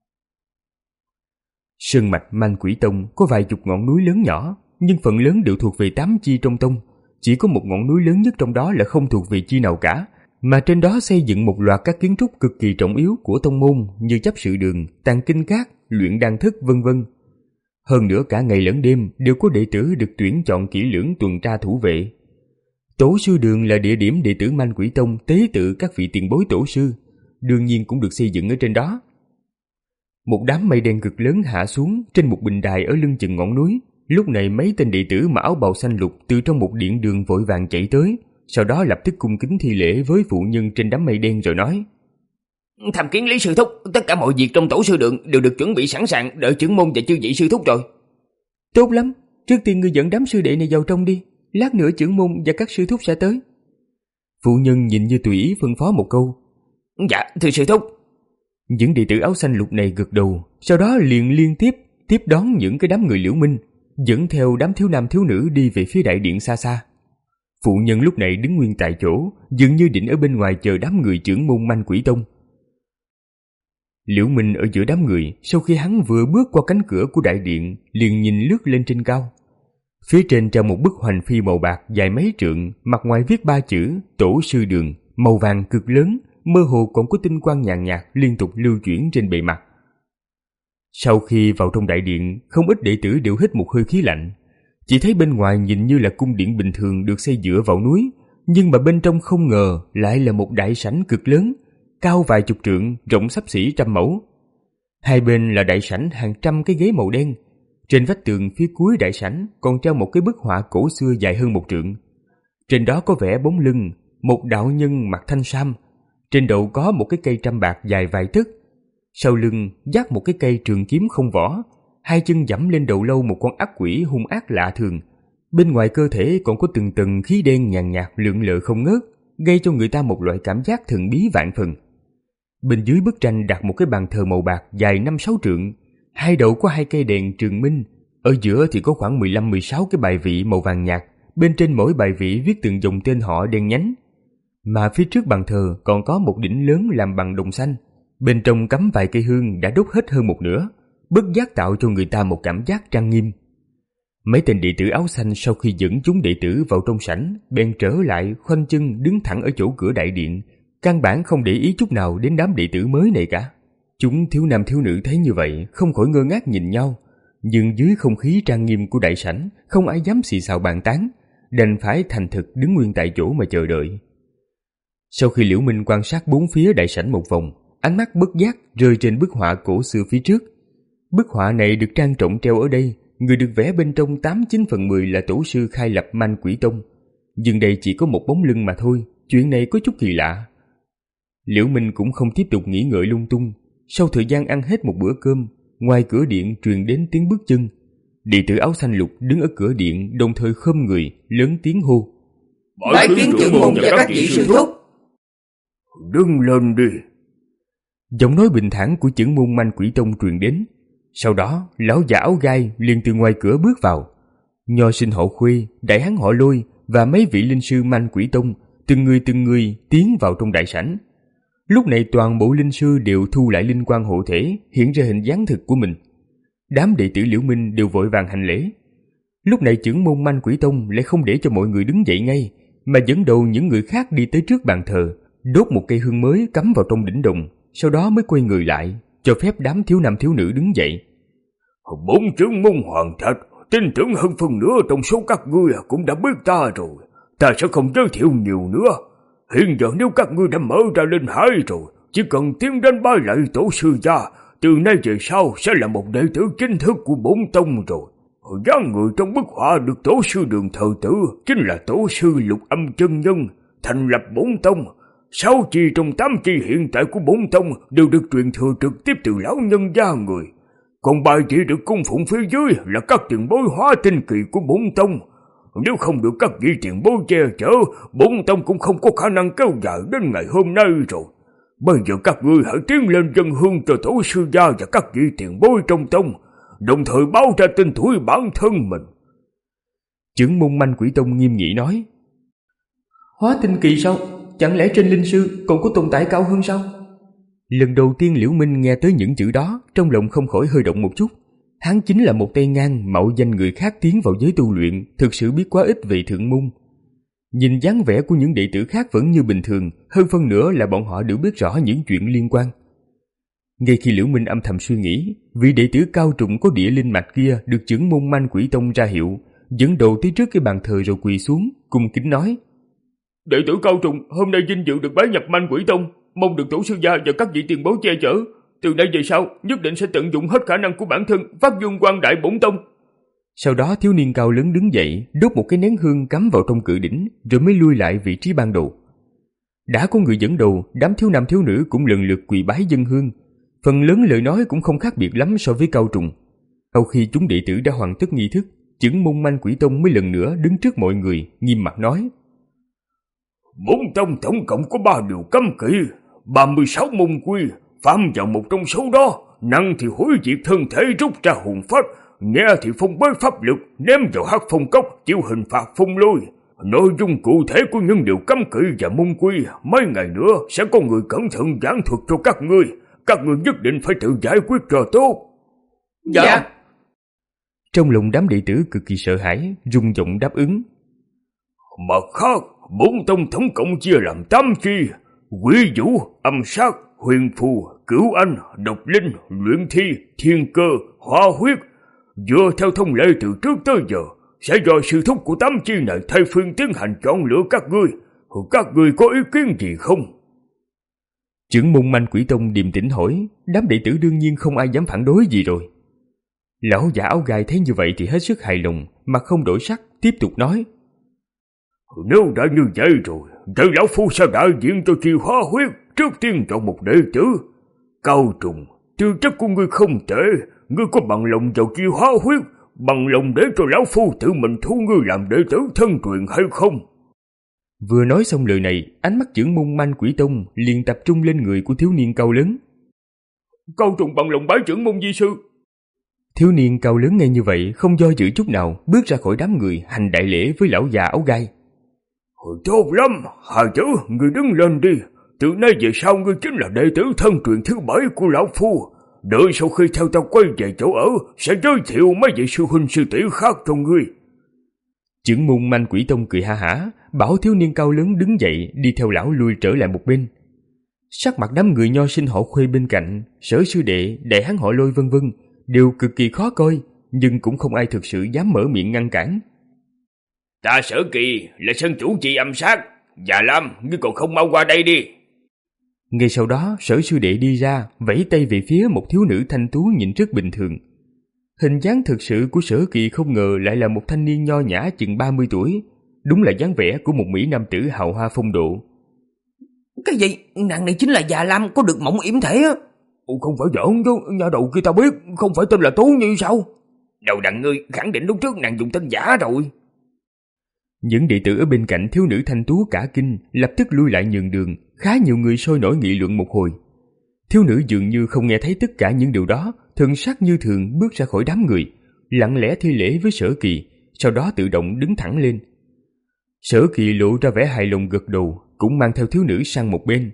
Speaker 2: Sơn mạch Manh Quỷ Tông có vài chục ngọn núi lớn nhỏ, nhưng phần lớn đều thuộc về tám chi trong tông. Chỉ có một ngọn núi lớn nhất trong đó là không thuộc về chi nào cả, mà trên đó xây dựng một loạt các kiến trúc cực kỳ trọng yếu của tông môn như chấp sự đường, tàng kinh các, luyện đan thức vân vân. Hơn nữa cả ngày lẫn đêm đều có đệ tử được tuyển chọn kỹ lưỡng tuần tra thủ vệ. Tổ sư đường là địa điểm đệ tử Manh Quỷ Tông tế tự các vị tiền bối tổ sư, đương nhiên cũng được xây dựng ở trên đó. Một đám mây đen cực lớn hạ xuống trên một bình đài ở lưng chừng ngọn núi. Lúc này mấy tên đệ tử mặc áo bào xanh lục từ trong một điện đường vội vàng chạy tới, sau đó lập tức cung kính thi lễ với phụ nhân trên đám mây đen rồi nói:
Speaker 6: Tham kiến Lý sư thúc, tất cả mọi việc trong tổ sư đường đều được chuẩn bị sẵn sàng, đợi trưởng môn và chư vị sư thúc rồi.
Speaker 4: Tốt lắm, trước tiên ngươi dẫn đám sư đệ này vào trong đi, lát nữa trưởng môn và các sư thúc sẽ tới.
Speaker 2: Phụ nhân nhìn như tùy ý phân phó một câu.
Speaker 6: Dạ, thưa sư thúc.
Speaker 2: Những đệ tử áo xanh lục này gật đầu, sau đó liền liên tiếp tiếp đón những cái đám người Liễu Minh, dẫn theo đám thiếu nam thiếu nữ đi về phía đại điện xa xa. Phụ nhân lúc này đứng nguyên tại chỗ, dường như định ở bên ngoài chờ đám người trưởng môn Manh Quỷ Tông. Liễu Minh ở giữa đám người, sau khi hắn vừa bước qua cánh cửa của đại điện, liền nhìn lướt lên trên cao. Phía trên treo một bức hoành phi màu bạc dài mấy trượng, mặt ngoài viết ba chữ Tổ sư đường, màu vàng cực lớn, mơ hồ còn có tinh quang nhàn nhạt liên tục lưu chuyển trên bề mặt. Sau khi vào trong đại điện, không ít đệ tử đều hít một hơi khí lạnh. Chỉ thấy bên ngoài nhìn như là cung điện bình thường được xây dựa vào núi, nhưng mà bên trong không ngờ lại là một đại sảnh cực lớn, cao vài chục trượng, rộng xấp xỉ trăm mẫu. Hai bên là đại sảnh hàng trăm cái ghế màu đen. Trên vách tường phía cuối đại sảnh còn treo một cái bức họa cổ xưa dài hơn một trượng. Trên đó có vẽ bóng lưng một đạo nhân mặc thanh sam, trên đầu có một cái cây trăm bạc dài vài tấc, sau lưng vác một cái cây trường kiếm không vỏ, hai chân giẫm lên đầu lâu một con ác quỷ hung ác lạ thường. Bên ngoài cơ thể còn có từng tầng khí đen nhàn nhạt lượn lờ không ngớt, gây cho người ta một loại cảm giác thần bí vạn phần. Bên dưới bức tranh đặt một cái bàn thờ màu bạc dài năm sáu trượng, hai đầu có hai cây đèn trường minh, ở giữa thì có khoảng mười lăm mười sáu cái bài vị màu vàng nhạt, bên trên mỗi bài vị viết từng dòng tên họ đen nhánh. Mà phía trước bàn thờ còn có một đỉnh lớn làm bằng đồng xanh, bên trong cắm vài cây hương đã đốt hết hơn một nửa, bất giác tạo cho người ta một cảm giác trang nghiêm. Mấy tên đệ tử áo xanh sau khi dẫn chúng đệ tử vào trong sảnh, bèn trở lại khoanh chân đứng thẳng ở chỗ cửa đại điện, căn bản không để ý chút nào đến đám đệ tử mới này cả. Chúng thiếu nam thiếu nữ thấy như vậy không khỏi ngơ ngác nhìn nhau, nhưng dưới không khí trang nghiêm của đại sảnh không ai dám xì xào bàn tán, đành phải thành thực đứng nguyên tại chỗ mà chờ đợi. Sau khi Liễu Minh quan sát bốn phía đại sảnh một vòng, ánh mắt bất giác rơi trên bức họa cổ xưa phía trước. Bức họa này được trang trọng treo ở đây, người được vẽ bên trong tám chín phần mười là tổ sư khai lập Manh Quỷ Tông, nhưng đây chỉ có một bóng lưng mà thôi. Chuyện này có chút kỳ lạ. Liễu Minh cũng không tiếp tục nghĩ ngợi lung tung. Sau thời gian ăn hết một bữa cơm, ngoài cửa điện truyền đến tiếng bước chân. Đệ tử áo xanh lục đứng ở cửa điện đồng thời khom người lớn tiếng hô:
Speaker 6: Bái kiến trưởng môn và các vị sư thúc.
Speaker 3: Đứng lên đi.
Speaker 2: Giọng nói bình thản của trưởng môn Manh Quỷ Tông truyền đến. Sau đó lão già áo gai liền từ ngoài cửa bước vào. Nho sinh họ Khuê, đại hán họ Lôi và mấy vị linh sư Manh Quỷ Tông từng người từng người tiến vào trong đại sảnh. Lúc này toàn bộ linh sư đều thu lại linh quang hộ thể, hiện ra hình dáng thực của mình. Đám đệ tử Liễu Minh đều vội vàng hành lễ. Lúc này trưởng môn Manh Quỷ Tông lại không để cho mọi người đứng dậy ngay, mà dẫn đầu những người khác đi tới trước bàn thờ, đốt một cây hương mới cắm vào trong đỉnh đồng, sau đó mới quay người lại, cho phép đám thiếu nam thiếu nữ đứng dậy.
Speaker 3: Bốn trưởng môn Hoàng Thạch, tin tưởng hơn phần nữa trong số các ngươi cũng đã biết ta rồi, ta sẽ không giới thiệu nhiều nữa. Hiện giờ nếu các ngươi đã mở ra linh hải rồi, chỉ cần tiến đến bái lạy tổ sư gia, từ nay về sau sẽ là một đệ tử chính thức của bổn tông rồi. Dáng người trong bức họa được tổ sư đường thờ tử chính là tổ sư Lục Âm chân nhân, thành lập bổn tông. Sáu chi trong tám chi hiện tại của bổn tông đều được truyền thừa trực tiếp từ lão nhân gia người. Còn bài chỉ được cung phụng phía dưới là các tiền bối hóa tinh kỳ của bổn tông. Nếu không được các vị tiền bối che chở, bổn tông cũng không có khả năng kéo dài đến ngày hôm nay rồi. Bây giờ các ngươi hãy tiến lên dân hương cho tổ sư gia và các vị tiền bối trong tông, đồng thời báo ra tên tuổi bản thân mình.
Speaker 2: Trưởng môn Manh Quỷ Tông nghiêm nghị nói:
Speaker 4: Hóa tinh kỳ sao? Chẳng lẽ trên linh sư còn có tồn tại cao hơn sao?
Speaker 2: Lần đầu tiên Liễu Minh nghe tới những chữ đó, trong lòng không khỏi hơi động một chút. Hắn chính là một tay ngang mạo danh người khác tiến vào giới tu luyện, thực sự biết quá ít về thượng môn. Nhìn dáng vẻ của những đệ tử khác vẫn như bình thường, hơn phân nửa là bọn họ đều biết rõ những chuyện liên quan. Ngay khi Liễu Minh âm thầm suy nghĩ, vị đệ tử cao trùng có địa linh mạch kia được trưởng môn Manh Quỷ Tông ra hiệu, dẫn đầu tới trước cái bàn thờ rồi quỳ xuống, cung kính nói:
Speaker 3: Đệ tử cao trùng hôm nay vinh dự được bái nhập Manh Quỷ Tông, mong được tổ sư gia và các vị tiền bối che chở. Từ nay về sau, nhất định sẽ tận dụng hết khả năng của bản thân, phát dương quang đại bổn tông.
Speaker 2: Sau đó thiếu niên cao lớn đứng dậy, đốt một cái nén hương cắm vào trong cự đỉnh, rồi mới lui lại vị trí ban đầu. Đã có người dẫn đầu, đám thiếu nam thiếu nữ cũng lần lượt quỳ bái dân hương. Phần lớn lời nói cũng không khác biệt lắm so với cao trùng. Sau khi chúng đệ tử đã hoàn tất nghi thức, trưởng môn Manh Quỷ Tông mới lần nữa đứng trước mọi người, nghiêm mặt nói:
Speaker 3: Bổn tông tổng cộng có ba điều cấm kỵ, ba mươi sáu môn quy, phạm vào một trong số đó, nặng thì hủy diệt thân thể, rút ra hồn phách, nghe thì phong bới pháp lực, ném vào hắc phong cốc, chịu hình phạt phong lôi. Nội dung cụ thể của những điều cấm kỵ và môn quy, mấy ngày nữa sẽ có người cẩn thận giảng thuật cho các ngươi. Các ngươi nhất định phải tự giải quyết cho tốt.
Speaker 6: Dạ, dạ.
Speaker 2: Trong lòng đám đệ tử cực kỳ sợ hãi, rung giọng đáp ứng.
Speaker 3: Mặt khác, bốn tông tổng cộng chia làm tám chi: quỷ vũ, âm sát, huyền phù, cửu anh, độc linh, luyện thi, thiên cơ, hóa huyết. Dựa theo thông lệ từ trước tới giờ, sẽ do sư thúc của tám chi này thay phiên tiến hành chọn lựa các ngươi. Các ngươi có ý kiến gì không?
Speaker 2: Trưởng môn Manh Quỷ Tông điềm tĩnh hỏi, đám đệ tử đương nhiên không ai dám phản đối gì rồi. Lão già áo gai thấy như vậy thì hết sức hài lòng, mặt không đổi sắc, tiếp tục nói:
Speaker 3: Nếu đã như vậy rồi, vậy lão phu sẽ đại diện cho chi hóa huyết, trước tiên chọn một đệ tử. Cao trùng, tư chất của ngươi không tệ, ngươi có bằng lòng vào chi hóa huyết, bằng lòng để cho lão phu tự mình thu ngươi làm đệ tử thân truyền hay không?
Speaker 2: Vừa nói xong lời này, ánh mắt trưởng môn Manh Quỷ Tông liền tập trung lên người của thiếu niên cao lớn.
Speaker 3: Cao trùng bằng lòng bái trưởng môn di sư.
Speaker 2: Thiếu niên cao lớn nghe như vậy, không do dự chút nào, bước ra khỏi đám người hành đại lễ với lão già áo gai.
Speaker 3: Tốt lắm, hai tử, ngươi đứng lên đi. Từ nay về sau ngươi chính là đệ tử thân truyền thứ bảy của lão phu. Đợi sau khi theo ta quay về chỗ ở, sẽ giới thiệu mấy vị sư huynh sư tỷ khác cho ngươi.
Speaker 2: Trưởng môn Manh Quỷ Tông cười ha hả, bảo thiếu niên cao lớn đứng dậy, đi theo lão lui trở lại một bên. Sắc mặt đám người nho sinh họ Khuê bên cạnh, Sở sư đệ, đại hán họ Lôi vân vân đều cực kỳ khó coi, nhưng cũng không ai thực sự dám mở miệng ngăn cản.
Speaker 3: Ta Sở Kỳ là sân chủ trì âm sát, Già Lam, ngươi còn không mau qua đây đi.
Speaker 2: Ngay sau đó, Sở sư đệ đi ra, vẫy tay về phía một thiếu nữ thanh tú nhìn rất bình thường. Hình dáng thực sự của Sở Kỳ không ngờ lại là một thanh niên nho nhã chừng ba mươi tuổi, đúng là dáng vẻ của một mỹ nam tử hào hoa phong độ.
Speaker 6: Cái gì? Nàng này chính là Già Lam có được mộng yểm thể á?
Speaker 3: Ồ, không phải giỡn chứ, nhà đầu kia ta biết, không phải tên là Tố Nhi sao?
Speaker 6: Đầu đàn ngươi khẳng định lúc trước nàng dùng tên giả rồi.
Speaker 2: Những đệ tử ở bên cạnh thiếu nữ thanh tú cả kinh, lập tức lui lại nhường đường, khá nhiều người sôi nổi nghị luận một hồi. Thiếu nữ dường như không nghe thấy tất cả những điều đó, thần sắc như thường bước ra khỏi đám người, lặng lẽ thi lễ với Sở Kỳ, sau đó tự động đứng thẳng lên. Sở Kỳ lộ ra vẻ hài lòng gật đầu, cũng mang theo thiếu nữ sang một bên.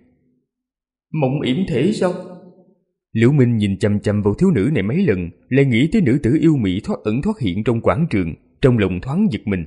Speaker 4: Mộng yểm thể sao?
Speaker 2: Liễu Minh nhìn chằm chằm vào thiếu nữ này mấy lần, lại nghĩ tới nữ tử yêu mị thoát ẩn thoát hiện trong quảng trường, trong lòng thoáng giật mình.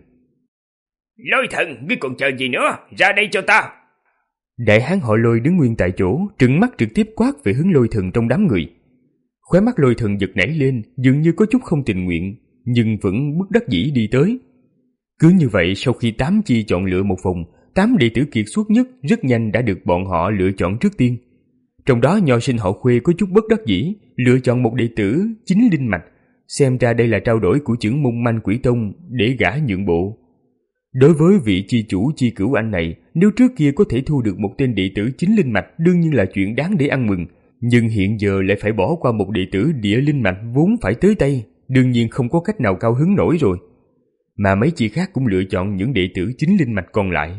Speaker 3: Lôi thần, ngươi còn chờ gì nữa, ra đây cho ta.
Speaker 2: Đại hán họ Lôi đứng nguyên tại chỗ, trừng mắt trực tiếp quát về hướng Lôi thần trong đám người. Khóe mắt Lôi thần giật nảy lên, dường như có chút không tình nguyện, nhưng vẫn bất đắc dĩ đi tới. Cứ như vậy, sau khi tám chi chọn lựa một vòng, tám đệ tử kiệt xuất nhất rất nhanh đã được bọn họ lựa chọn trước tiên. Trong đó nho sinh họ Khuê có chút bất đắc dĩ, lựa chọn một đệ tử chính linh mạch, xem ra đây là trao đổi của trưởng môn Manh Quỷ Tông để gã nhượng bộ. Đối với vị chi chủ chi cửu anh này, nếu trước kia có thể thu được một tên đệ tử chính linh mạch đương nhiên là chuyện đáng để ăn mừng, nhưng hiện giờ lại phải bỏ qua một đệ tử địa linh mạch vốn phải tới tay, đương nhiên không có cách nào cao hứng nổi rồi. Mà mấy chi khác cũng lựa chọn những đệ tử chính linh mạch còn lại.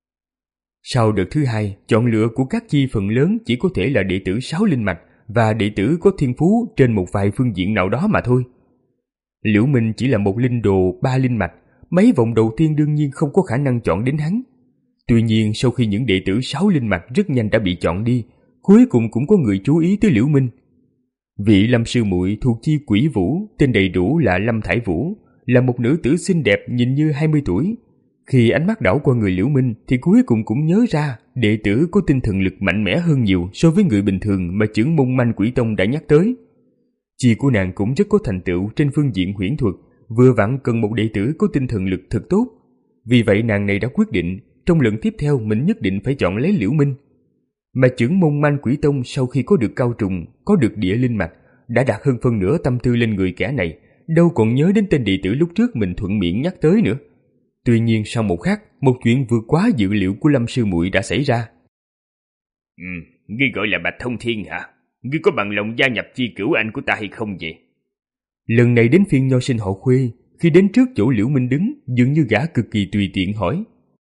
Speaker 2: Sau đợt thứ hai, chọn lựa của các chi phần lớn chỉ có thể là đệ tử sáu linh mạch và đệ tử có thiên phú trên một vài phương diện nào đó mà thôi. Liễu Minh chỉ là một linh đồ ba linh mạch, mấy vòng đầu tiên đương nhiên không có khả năng chọn đến hắn. Tuy nhiên sau khi những đệ tử sáu linh mạch rất nhanh đã bị chọn đi, cuối cùng cũng có người chú ý tới Liễu Minh. Vị Lâm sư muội thuộc chi Quỷ Vũ, tên đầy đủ là Lâm Thải Vũ, là một nữ tử xinh đẹp nhìn như hai mươi tuổi. Khi ánh mắt đảo qua người Liễu Minh thì cuối cùng cũng nhớ ra đệ tử có tinh thần lực mạnh mẽ hơn nhiều so với người bình thường mà trưởng môn Manh Quỷ Tông đã nhắc tới. Chi của nàng cũng rất có thành tựu trên phương diện huyễn thuật, vừa vặn cần một đệ tử có tinh thần lực thật tốt. Vì vậy nàng này đã quyết định trong lần tiếp theo mình nhất định phải chọn lấy Liễu Minh. Mà trưởng môn Manh Quỷ Tông sau khi có được Cao Trùng, có được địa linh mạch, đã đặt hơn phân nửa tâm tư lên người kẻ này, đâu còn nhớ đến tên đệ tử lúc trước mình thuận miệng nhắc tới nữa. Tuy nhiên sau một khắc, một chuyện vượt quá dự liệu của Lâm sư muội đã xảy ra.
Speaker 3: Ừ, ngươi gọi là Bạch Thông Thiên hả? Ngươi có bằng lòng gia nhập chi cửu anh của ta hay không vậy?
Speaker 2: Lần này đến phiên nho sinh họ Khuê, khi đến trước chỗ Liễu Minh đứng, dường như gã cực kỳ tùy tiện hỏi.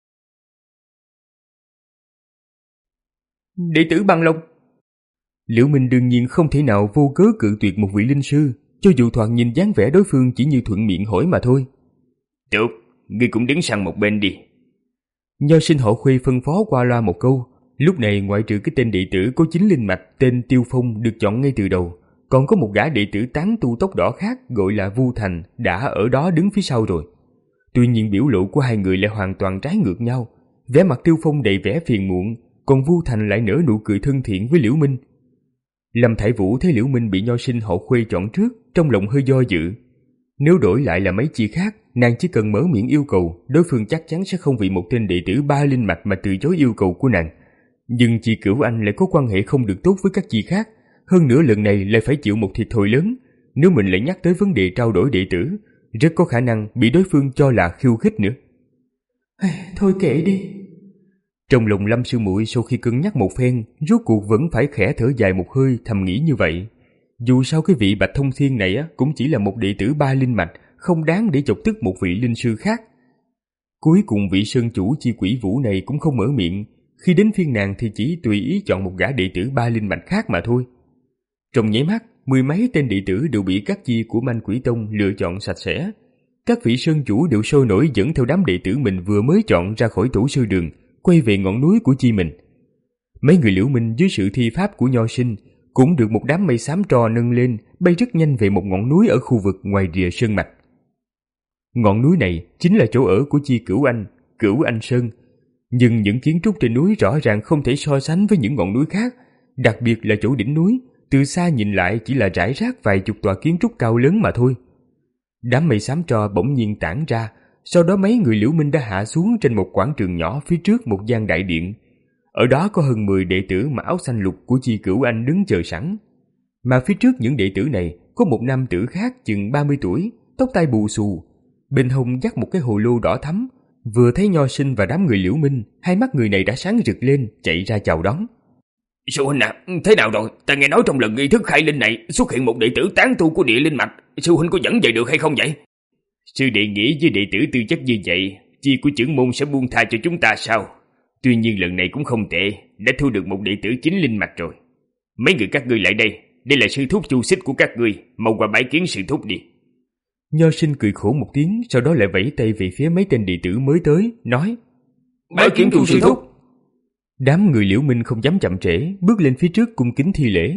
Speaker 4: Đệ tử bằng lòng.
Speaker 2: Liễu Minh đương nhiên không thể nào vô cớ cự tuyệt một vị linh sư, cho dù thoạt nhìn dáng vẻ đối phương chỉ như thuận miệng hỏi mà thôi.
Speaker 3: Được, ngươi cũng đứng sang một bên đi.
Speaker 2: Nho sinh họ Khuê phân phó qua loa một câu. Lúc này ngoại trừ cái tên đệ tử có chính linh mạch tên Tiêu Phong được chọn ngay từ đầu, còn có một gã đệ tử tán tu tóc đỏ khác gọi là Vu Thành đã ở đó đứng phía sau rồi. Tuy nhiên biểu lộ của hai người lại hoàn toàn trái ngược nhau. Vẻ mặt Tiêu Phong đầy vẻ phiền muộn, còn Vu Thành lại nở nụ cười thân thiện với Liễu Minh. Lâm Thải Vũ thấy Liễu Minh bị nho sinh họ Khuê chọn trước, trong lòng hơi do dự. Nếu đổi lại là mấy chi khác, nàng chỉ cần mở miệng yêu cầu, đối phương chắc chắn sẽ không vì một tên đệ tử ba linh mạch mà từ chối yêu cầu của nàng. Nhưng chị Cửu Anh lại có quan hệ không được tốt với các chị khác, hơn nữa lần này lại phải chịu một thiệt thòi lớn. Nếu mình lại nhắc tới vấn đề trao đổi đệ tử, rất có khả năng bị đối phương cho là khiêu khích nữa.
Speaker 4: Thôi kệ đi.
Speaker 2: Trong lòng Lâm sư muội sau khi cân nhắc một phen, rốt cuộc vẫn phải khẽ thở dài một hơi, thầm nghĩ như vậy. Dù sao cái vị Bạch Thông Thiên này á cũng chỉ là một đệ tử ba linh mạch, không đáng để chọc tức một vị linh sư khác. Cuối cùng vị sơn chủ Chi Quỷ Vũ này cũng không mở miệng, khi đến phiên nàng thì chỉ tùy ý chọn một gã đệ tử ba linh mạch khác mà thôi. Trong nháy mắt, mười mấy tên đệ tử đều bị các chi của Manh Quỷ Tông lựa chọn sạch sẽ. Các vị sơn chủ đều sôi nổi dẫn theo đám đệ tử mình vừa mới chọn ra khỏi tổ sư đường, quay về ngọn núi của chi mình. Mấy người Liễu Minh dưới sự thi pháp của nho sinh cũng được một đám mây xám tro nâng lên, bay rất nhanh về một ngọn núi ở khu vực ngoài rìa sơn mạch. Ngọn núi này chính là chỗ ở của Chi Cửu Anh, Cửu Anh Sơn. Nhưng những kiến trúc trên núi rõ ràng không thể so sánh với những ngọn núi khác, đặc biệt là chỗ đỉnh núi, từ xa nhìn lại chỉ là rải rác vài chục tòa kiến trúc cao lớn mà thôi. Đám mây xám tro bỗng nhiên tản ra, sau đó mấy người Liễu Minh đã hạ xuống trên một quảng trường nhỏ phía trước một gian đại điện. Ở đó có hơn mười đệ tử mặc áo xanh lục của Chi Cửu Anh đứng chờ sẵn. Mà phía trước những đệ tử này có một nam tử khác chừng ba mươi tuổi, tóc tai bù xù, bên hông dắt một cái hồ lô đỏ thắm. Vừa thấy nho sinh và đám người Liễu Minh, hai mắt người này đã sáng rực lên, chạy ra chào đón.
Speaker 3: Sư huynh à, thế nào rồi? Ta nghe nói trong lần nghi thức khai linh này xuất hiện một đệ tử tán tu của địa linh mạch. Sư huynh có dẫn về được hay không vậy?
Speaker 2: Sư đệ nghĩ với đệ tử tư chất như vậy, chi của trưởng môn sẽ buông tha cho chúng ta sao? Tuy nhiên lần này cũng không tệ, đã thu được một đệ tử chính linh mạch rồi. Mấy người các ngươi lại đây, đây là sư thúc Chu Xích của các ngươi, mau qua bái kiến sư thúc đi. Nho sinh cười khổ một tiếng, sau đó lại vẫy tay về phía mấy tên đệ tử mới tới, nói:
Speaker 3: bái kiến Chu sư thúc.
Speaker 2: Đám người Liễu Minh không dám chậm trễ, bước lên phía trước cung kính thi lễ.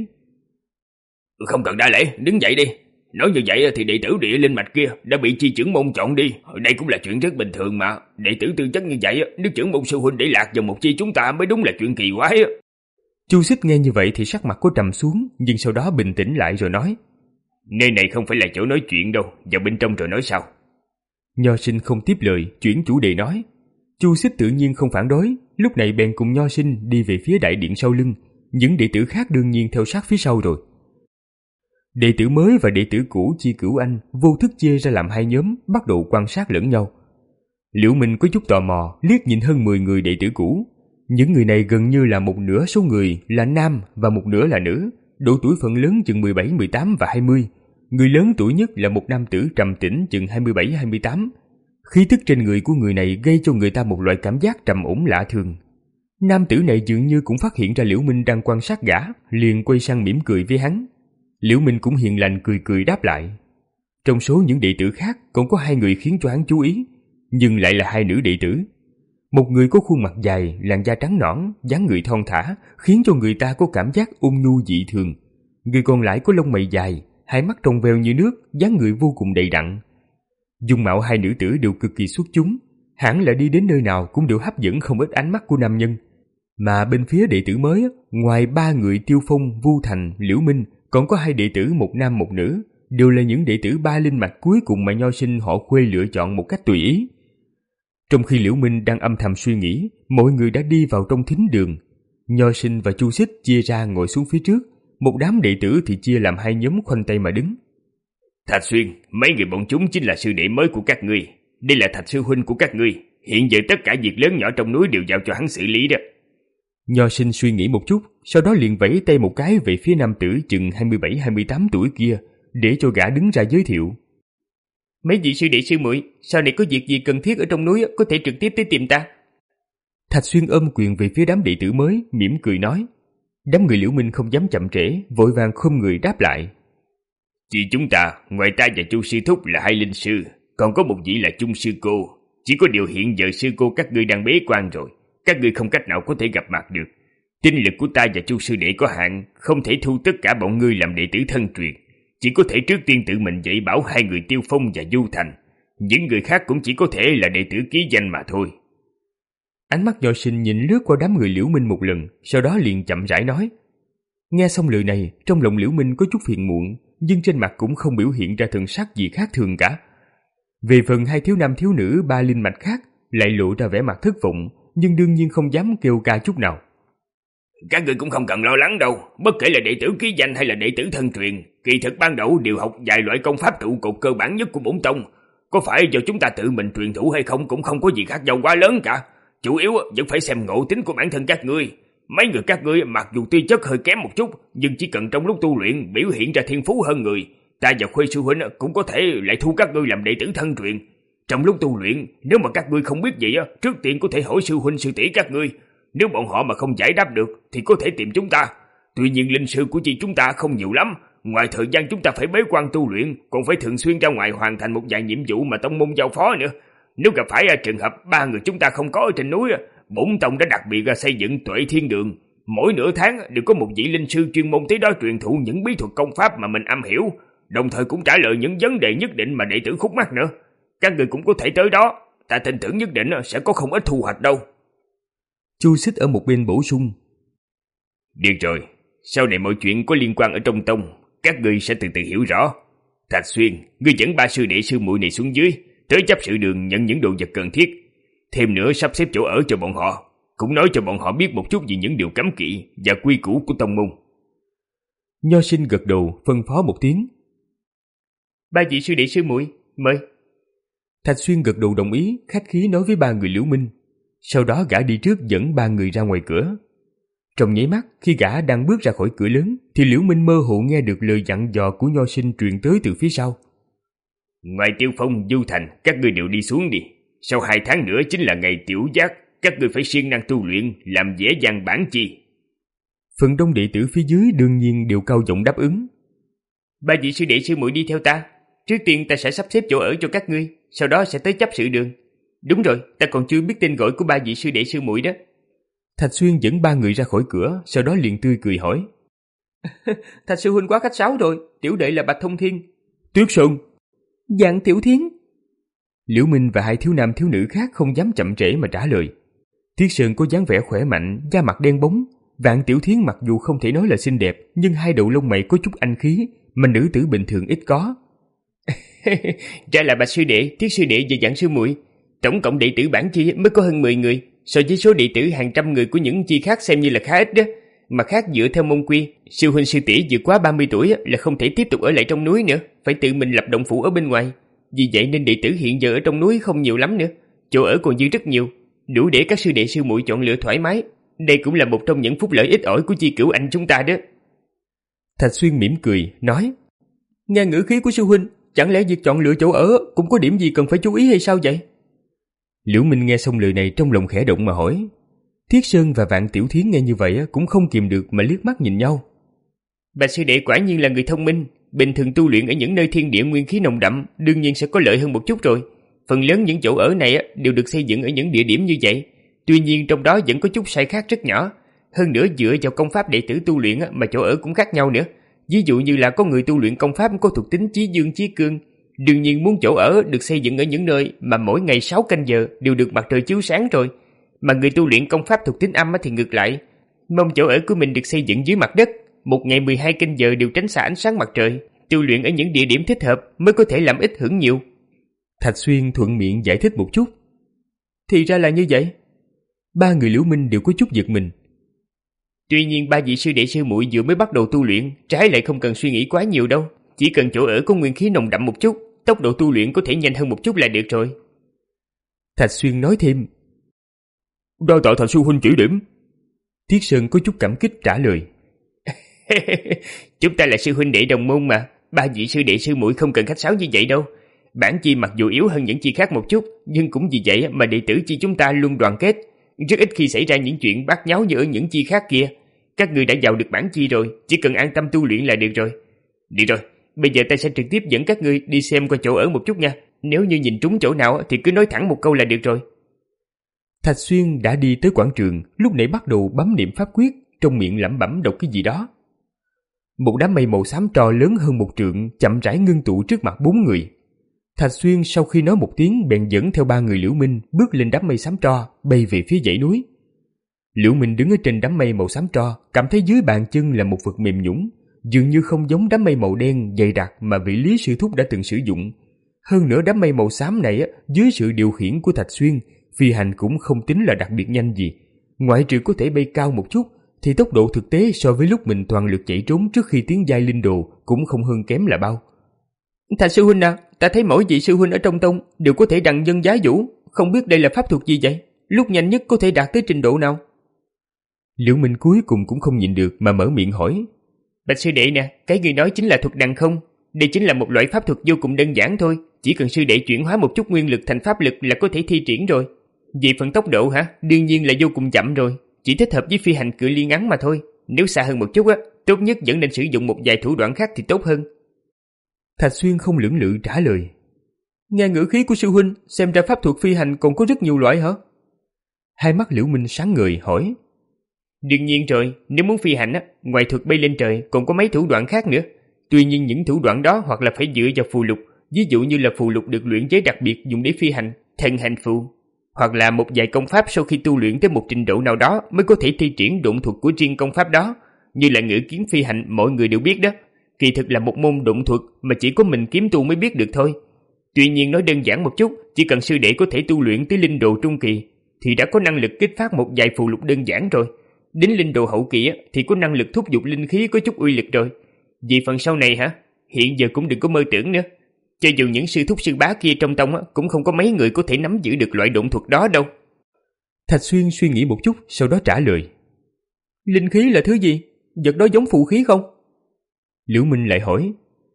Speaker 3: Không cần đa lễ, đứng dậy đi. Nói như vậy thì đệ tử địa linh mạch kia đã bị chi trưởng môn chọn đi. Đây cũng là chuyện rất bình thường mà. Đệ tử tư chất như vậy, nếu trưởng môn sư huynh để lạc vào một chi chúng ta mới đúng là chuyện kỳ quái.
Speaker 2: Chu Xích nghe như vậy thì sắc mặt có trầm xuống, nhưng sau đó bình tĩnh lại rồi nói: nơi này không phải là chỗ nói chuyện đâu, vào bên trong rồi nói sao. Nho sinh không tiếp lời, chuyển chủ đề nói. Chu Xích tự nhiên không phản đối, lúc này bèn cùng nho sinh đi về phía đại điện sau lưng, những đệ tử khác đương nhiên theo sát phía sau rồi. Đệ tử mới và đệ tử cũ Chi Cửu Anh vô thức chia ra làm hai nhóm, bắt đầu quan sát lẫn nhau. Liễu Minh có chút tò mò, liếc nhìn hơn mười người đệ tử cũ. Những người này gần như là một nửa số người là nam và một nửa là nữ, độ tuổi phần lớn chừng mười bảy, mười tám và hai mươi. Người lớn tuổi nhất là một nam tử trầm tĩnh chừng hai mươi bảy, hai mươi tám. Khí tức trên người của người này gây cho người ta một loại cảm giác trầm ổn lạ thường. Nam tử này dường như cũng phát hiện ra Liễu Minh đang quan sát gã, liền quay sang mỉm cười với hắn. Liễu Minh cũng hiền lành cười cười đáp lại. Trong số những đệ tử khác còn có hai người khiến cho hắn chú ý, nhưng lại là hai nữ đệ tử. Một người có khuôn mặt dài, làn da trắng nõn, dáng người thon thả, khiến cho người ta có cảm giác ôn nhu dị thường. Người còn lại có lông mày dài, hai mắt trong veo như nước, dáng người vô cùng đầy đặn. Dung mạo hai nữ tử đều cực kỳ xuất chúng, hẳn là đi đến nơi nào cũng đều hấp dẫn không ít ánh mắt của nam nhân. Mà bên phía đệ tử mới, ngoài ba người Tiêu Phong, Vu Thành, Liễu Minh, còn có hai đệ tử một nam một nữ, đều là những đệ tử ba linh mạch cuối cùng mà Nho Sinh họ Khuê lựa chọn một cách tùy ý. Trong khi Liễu Minh đang âm thầm suy nghĩ, mọi người đã đi vào trong thính đường. Nho Sinh và Chu Xích chia ra ngồi xuống phía trước, một đám đệ tử thì chia làm hai nhóm khoanh tay mà đứng.
Speaker 3: Thạch Xuyên, mấy người bọn chúng chính là sư đệ mới của các ngươi. Đây là Thạch sư huynh của các ngươi. Hiện giờ tất cả việc lớn nhỏ trong núi đều giao cho hắn xử lý đó.
Speaker 2: Nho Sinh suy nghĩ một chút, sau đó liền vẫy tay một cái về phía nam tử chừng hai mươi bảy hai mươi tám tuổi kia, để cho gã đứng ra giới thiệu.
Speaker 4: Mấy vị sư đệ sư muội, sau này có việc gì cần thiết ở trong núi có thể trực tiếp tới tìm ta.
Speaker 2: Thạch Xuyên ôm quyền về phía đám đệ tử mới, mỉm cười nói. Đám người Liễu Minh không dám chậm trễ, vội vàng khom người đáp lại.
Speaker 3: Chị chúng ta, ngoài ta và Chu sư thúc là hai linh sư, còn có một vị là Chung sư cô. Chỉ có điều hiện giờ sư cô các ngươi đang bế quan rồi, các ngươi không cách nào có thể gặp mặt được. Tinh lực của ta và Chu sư đệ có hạn, không thể thu tất cả bọn ngươi làm đệ tử thân truyền. Chỉ có thể trước tiên tự mình dạy bảo hai người Tiêu Phong và Du Thành. Những người khác cũng chỉ có thể là đệ tử ký danh mà thôi.
Speaker 2: Ánh mắt Nho Sinh nhìn lướt qua đám người Liễu Minh một lần, sau đó liền chậm rãi nói. Nghe xong lời này, trong lòng Liễu Minh có chút phiền muộn, nhưng trên mặt cũng không biểu hiện ra thần sắc gì khác thường cả. Về phần hai thiếu nam thiếu nữ ba linh mạch khác, lại lộ ra vẻ mặt thất vọng, nhưng đương nhiên không dám kêu ca chút nào.
Speaker 3: Các người cũng không cần lo lắng đâu, bất kể là đệ tử ký danh hay là đệ tử thân truyền, kỳ thực ban đầu đều học vài loại công pháp trụ cột cơ bản nhất của bổn tông. Có phải do chúng ta tự mình truyền thụ hay không cũng không có gì khác nhau quá lớn cả. Chủ yếu vẫn phải xem ngộ tính của bản thân các ngươi. Mấy người các ngươi mặc dù tư chất hơi kém một chút, nhưng chỉ cần trong lúc tu luyện biểu hiện ra thiên phú hơn người, ta và Khuê sư huynh cũng có thể lại thu các ngươi làm đệ tử thân truyền. Trong lúc tu luyện, nếu mà các ngươi không biết gì, trước tiên có thể hỏi sư huynh sư tỷ các ngươi. Nếu bọn họ mà không giải đáp được thì có thể tìm chúng ta. Tuy nhiên linh sư của chị chúng ta không nhiều lắm, ngoài thời gian chúng ta phải bế quan tu luyện, còn phải thường xuyên ra ngoài hoàn thành một vài nhiệm vụ mà tông môn giao phó nữa. Nếu gặp phải trường hợp ba người chúng ta không có ở trên núi, bổn tông đã đặc biệt xây dựng Tuệ Thiên Đường. Mỗi nửa tháng đều có một vị linh sư chuyên môn tới đó truyền thụ những bí thuật công pháp mà mình am hiểu, đồng thời cũng trả lời những vấn đề nhất định mà đệ tử khúc mắc nữa. Các người cũng có thể tới đó, ta tin tưởng nhất định sẽ có không ít thu hoạch đâu.
Speaker 2: Chu Xích ở một bên bổ sung.
Speaker 3: Được rồi, sau này mọi chuyện có liên quan ở trong tông, các ngươi sẽ từ từ hiểu rõ. Thạch Xuyên, ngươi dẫn ba sư đệ sư muội này xuống dưới, tới chấp sự đường nhận những đồ vật cần thiết. Thêm nữa sắp xếp chỗ ở cho bọn họ, cũng nói cho bọn họ biết một chút về những điều cấm kỵ và quy củ của tông môn.
Speaker 2: Nho Sinh gật đầu phân phó một tiếng.
Speaker 4: Ba vị sư đệ sư muội mời.
Speaker 2: Thạch Xuyên gật đầu đồng ý, khách khí nói với ba người Liễu Minh. Sau đó gã đi trước dẫn ba người ra ngoài cửa. Trong nháy mắt, khi gã đang bước ra khỏi cửa lớn, thì Liễu Minh mơ hồ nghe được lời dặn dò của Nho Sinh truyền tới từ phía sau.
Speaker 3: Ngoài Tiêu Phong, Du Thành, các ngươi đều đi xuống đi. Sau hai tháng nữa chính là ngày tiểu giác, các ngươi phải siêng năng tu luyện, làm dễ dàng bản chi.
Speaker 2: Phần đông đệ tử phía dưới đương nhiên đều cao giọng đáp ứng.
Speaker 4: Ba vị sư đệ sư muội đi theo ta. Trước tiên ta sẽ sắp xếp chỗ ở cho các ngươi, sau đó sẽ tới chấp sự đường. Đúng rồi, ta còn chưa biết tên gọi của ba vị sư đệ sư muội đó.
Speaker 2: Thạch Xuyên dẫn ba người ra khỏi cửa, sau đó liền tươi cười hỏi.
Speaker 4: Thạch sư huynh quá khách sáo rồi, tiểu đệ là Bạch Thông Thiên.
Speaker 2: Tuyết Sơn.
Speaker 5: Dạng Tiểu Thiến.
Speaker 2: Liễu Minh và hai thiếu nam thiếu nữ khác không dám chậm trễ mà trả lời. Tuyết Sơn có dáng vẻ khỏe mạnh, da mặt đen bóng. Vạn Tiểu Thiến mặc dù không thể nói là xinh đẹp, nhưng hai đầu lông mày có chút anh khí, mà nữ tử bình thường ít có.
Speaker 4: Ra là Bạch sư đệ, Tuyết sư đệ và Dạng sư muội. Tổng cộng đệ tử bản chi mới có hơn mười người, so với số đệ tử hàng trăm người của những chi khác xem như là khá ít đó. Mà khác dựa theo môn quy, sư huynh sư tỷ vượt quá ba mươi tuổi là không thể tiếp tục ở lại trong núi nữa, phải tự mình lập động phủ ở bên ngoài. Vì vậy nên đệ tử hiện giờ ở trong núi không nhiều lắm nữa, chỗ ở còn dư rất nhiều, đủ để các sư đệ sư muội chọn lựa thoải mái. Đây cũng là một trong những phúc lợi ít ỏi của chi cửu anh chúng ta đó.
Speaker 2: Thạch Xuyên mỉm cười, nói.
Speaker 4: Nghe ngữ khí của sư huynh, chẳng lẽ việc chọn lựa chỗ ở cũng có điểm gì cần phải chú ý hay sao vậy?
Speaker 2: Liễu Minh nghe xong lời này trong lòng khẽ động mà hỏi. Thiết Sơn và Vạn Tiểu Thiến nghe như vậy cũng không kìm được mà liếc mắt nhìn nhau.
Speaker 4: Bạch sư đệ quả nhiên là người thông minh, bình thường tu luyện ở những nơi thiên địa nguyên khí nồng đậm đương nhiên sẽ có lợi hơn một chút rồi. Phần lớn những chỗ ở này đều được xây dựng ở những địa điểm như vậy, tuy nhiên trong đó vẫn có chút sai khác rất nhỏ. Hơn nữa dựa vào công pháp đệ tử tu luyện mà chỗ ở cũng khác nhau nữa. Ví dụ như là có người tu luyện công pháp có thuộc tính chí dương chí cương,
Speaker 2: Đương nhiên muốn chỗ ở được xây dựng ở những nơi mà mỗi ngày sáu canh giờ đều được mặt trời chiếu sáng rồi. Mà người tu luyện công pháp thuộc tính âm thì ngược lại, mong chỗ ở của mình được xây dựng dưới mặt đất, một ngày mười hai canh giờ đều tránh xa ánh sáng mặt trời, tu luyện ở những địa điểm thích hợp mới có thể làm ít hưởng nhiều.
Speaker 4: Thạch Xuyên thuận miệng giải thích một chút. Thì ra là như vậy. Ba người Liễu Minh đều có chút giật mình.
Speaker 2: Tuy nhiên ba vị sư đệ sư muội vừa mới bắt đầu tu luyện, trái lại không cần suy nghĩ quá nhiều đâu, chỉ cần chỗ ở có nguyên khí nồng đậm một chút, tốc độ tu luyện có thể nhanh hơn một chút là được rồi.
Speaker 4: Thạch Xuyên nói thêm.
Speaker 3: Đa tạ Thạch sư huynh chỉ điểm.
Speaker 4: Thiết Sơn có chút cảm kích trả lời.
Speaker 2: Chúng ta là sư huynh đệ đồng môn mà, ba vị sư đệ sư muội không cần khách sáo như vậy đâu. Bản chi mặc dù yếu hơn những chi khác một chút, nhưng cũng vì vậy mà đệ tử chi chúng ta luôn đoàn kết, rất ít khi xảy ra những chuyện bát nháo như ở những chi khác kia. Các người đã vào được bản chi rồi, chỉ cần an tâm tu luyện là được rồi. Được rồi, bây giờ ta sẽ trực tiếp dẫn các ngươi đi xem qua chỗ ở một chút nha. Nếu như nhìn trúng chỗ nào thì cứ nói thẳng một câu là được rồi.
Speaker 4: Thạch Xuyên đã đi tới quảng trường, lúc nãy bắt đầu bấm niệm pháp quyết, trong miệng lẩm bẩm đọc cái gì đó. Một đám mây màu xám to lớn hơn một trượng chậm rãi ngưng tụ trước mặt bốn người. Thạch Xuyên sau khi nói một tiếng bèn dẫn theo ba người Liễu Minh bước lên đám mây xám tro, bay về phía dãy núi. Liễu Minh đứng ở trên đám mây màu xám tro, cảm thấy dưới bàn chân là một vật mềm nhũn, dường như không giống đám mây màu đen dày đặc mà vị Lý sư thúc đã từng sử dụng. Hơn nữa đám mây màu xám này dưới sự điều khiển của Thạch Xuyên, phi hành cũng không tính là đặc biệt nhanh gì. Ngoại trừ có thể bay cao một chút, thì tốc độ thực tế so với lúc mình toàn lực chạy trốn trước khi tiến giai linh đồ cũng không hơn kém là bao. Thạch sư huynh à, ta thấy mỗi vị sư huynh ở trong tông đều có thể đặng dân giá vũ, không biết đây là pháp thuật gì vậy? Lúc nhanh nhất có thể đạt tới trình độ nào?
Speaker 2: Liễu Minh cuối cùng cũng không nhịn được mà mở miệng hỏi. Bạch sư đệ nè, cái người nói chính là thuật đằng không? Đây chính là một loại pháp thuật vô cùng đơn giản thôi, chỉ cần sư đệ chuyển hóa một chút nguyên lực thành pháp lực là có thể thi triển rồi. Về phần tốc độ hả, đương nhiên là vô cùng chậm rồi, chỉ thích hợp với phi hành cự ly ngắn mà thôi. Nếu xa hơn một chút á, tốt nhất vẫn nên sử dụng một vài thủ đoạn khác thì tốt hơn.
Speaker 4: Thạch Xuyên không lưỡng lự trả lời. Nghe ngữ khí của sư huynh, xem ra pháp thuật phi hành còn có rất nhiều loại hả? Hai mắt Liễu Minh sáng ngời hỏi.
Speaker 2: Đương nhiên rồi, nếu muốn phi hành á, ngoài thuật bay lên trời còn có mấy thủ đoạn khác nữa. Tuy nhiên những thủ đoạn đó hoặc là phải dựa vào phù lục, ví dụ như là phù lục được luyện chế đặc biệt dùng để phi hành, thần hành phù, hoặc là một vài công pháp sau khi tu luyện tới một trình độ nào đó mới có thể thi triển độn thuật của riêng công pháp đó, như là ngự kiếm phi hành mọi người đều biết đó. Kỳ thực là một môn độn thuật mà chỉ có mình kiếm tu mới biết được thôi. Tuy nhiên nói đơn giản một chút, chỉ cần sư đệ có thể tu luyện tới linh đồ trung kỳ thì đã có năng lực kích phát một vài phù lục đơn giản rồi. Đến linh đồ hậu kỳ thì có năng lực thúc giục linh khí có chút uy lực rồi. Vì phần sau này hả, hiện giờ cũng đừng có mơ tưởng nữa. Cho dù những sư thúc sư bá kia trong tông cũng không có mấy người có thể nắm giữ được loại độn thuật đó đâu.
Speaker 4: Thạch Xuyên suy nghĩ một chút, sau đó trả lời. Linh khí là thứ gì? Vật đó giống phù khí không?
Speaker 2: Liễu Minh lại hỏi.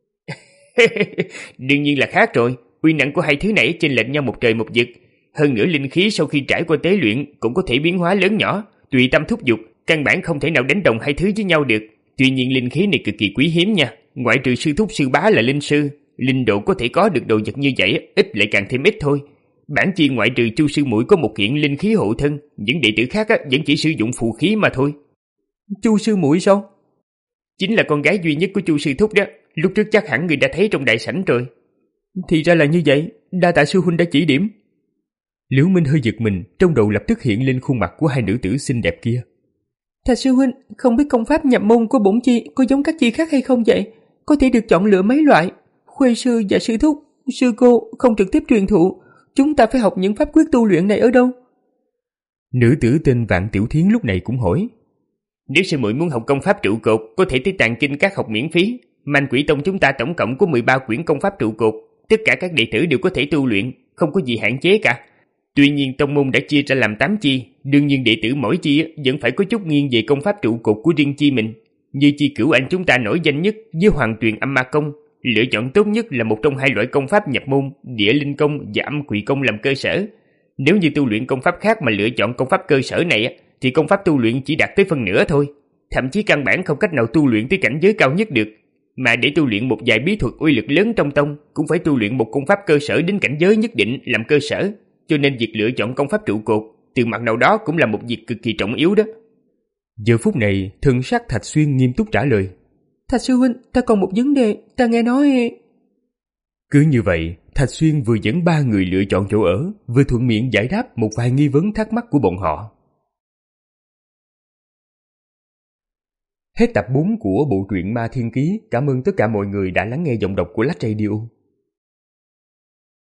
Speaker 2: Đương nhiên là khác rồi, uy năng của hai thứ này chênh lệch nhau một trời một vực. Hơn nữa linh khí sau khi trải qua tế luyện cũng có thể biến hóa lớn nhỏ, tùy tâm thúc giục, căn bản không thể nào đánh đồng hai thứ với nhau được. Tuy nhiên linh khí này cực kỳ quý hiếm nha, ngoại trừ sư thúc sư bá là linh sư, linh độ có thể có được đồ vật như vậy ít lại càng thêm ít thôi. Bản chi ngoại trừ Chu sư muội có một kiện linh khí hộ thân, những đệ tử khác vẫn chỉ sử dụng phù khí mà thôi.
Speaker 4: Chu sư muội sao?
Speaker 2: Chính là con gái duy nhất của Chu sư thúc đó, lúc trước chắc hẳn người đã thấy trong đại sảnh rồi.
Speaker 4: Thì ra là như vậy, đa tạ sư huynh đã chỉ điểm.
Speaker 2: Liễu Minh hơi giật mình, trong đầu lập tức hiện lên khuôn mặt của hai nữ tử xinh đẹp kia.
Speaker 5: Thạch sư huynh, không biết công pháp nhập môn của bổn chi có giống các chi khác hay không vậy? Có thể được chọn lựa mấy loại? Khuê sư và sư thúc, sư cô không trực tiếp truyền thụ, chúng ta phải học những pháp quyết tu luyện này ở đâu?
Speaker 2: Nữ tử tên Vạn Tiểu Thiến lúc này cũng hỏi. Nếu sư muội muốn học công pháp trụ cột, có thể tới Tàng Kinh Các học miễn phí. Manh Quỷ Tông chúng ta tổng cộng có mười ba quyển công pháp trụ cột, tất cả các đệ tử đều có thể tu luyện, không có gì hạn chế cả. Tuy nhiên tông môn đã chia ra làm tám chi, đương nhiên đệ tử mỗi chi vẫn phải có chút nghiêng về công pháp trụ cột của riêng chi mình. Như chi Cửu Anh chúng ta nổi danh nhất với Hoàng Tuyền Âm Ma Công, lựa chọn tốt nhất là một trong hai loại công pháp nhập môn, Địa Linh Công và Âm Quỷ Công làm cơ sở. Nếu như tu luyện công pháp khác mà lựa chọn công pháp cơ sở này thì công pháp tu luyện chỉ đạt tới phân nửa thôi, thậm chí căn bản không cách nào tu luyện tới cảnh giới cao nhất được. Mà để tu luyện một vài bí thuật uy lực lớn trong tông cũng phải tu luyện một công pháp cơ sở đến cảnh giới nhất định làm cơ sở, cho nên việc lựa chọn công pháp trụ cột từ mặt nào đó cũng là một việc cực kỳ trọng yếu đó.
Speaker 4: Giờ phút này thần sắc Thạch Xuyên nghiêm túc trả lời.
Speaker 5: Thạch sư huynh, ta còn một vấn đề, ta nghe nói...
Speaker 2: Cứ như vậy, Thạch Xuyên vừa dẫn ba người lựa chọn chỗ ở, vừa thuận miệng giải đáp một vài nghi vấn thắc mắc của bọn họ. Hết tập bốn của bộ truyện Ma Thiên Ký. Cảm ơn tất cả mọi người đã lắng nghe giọng đọc của Lách Radio.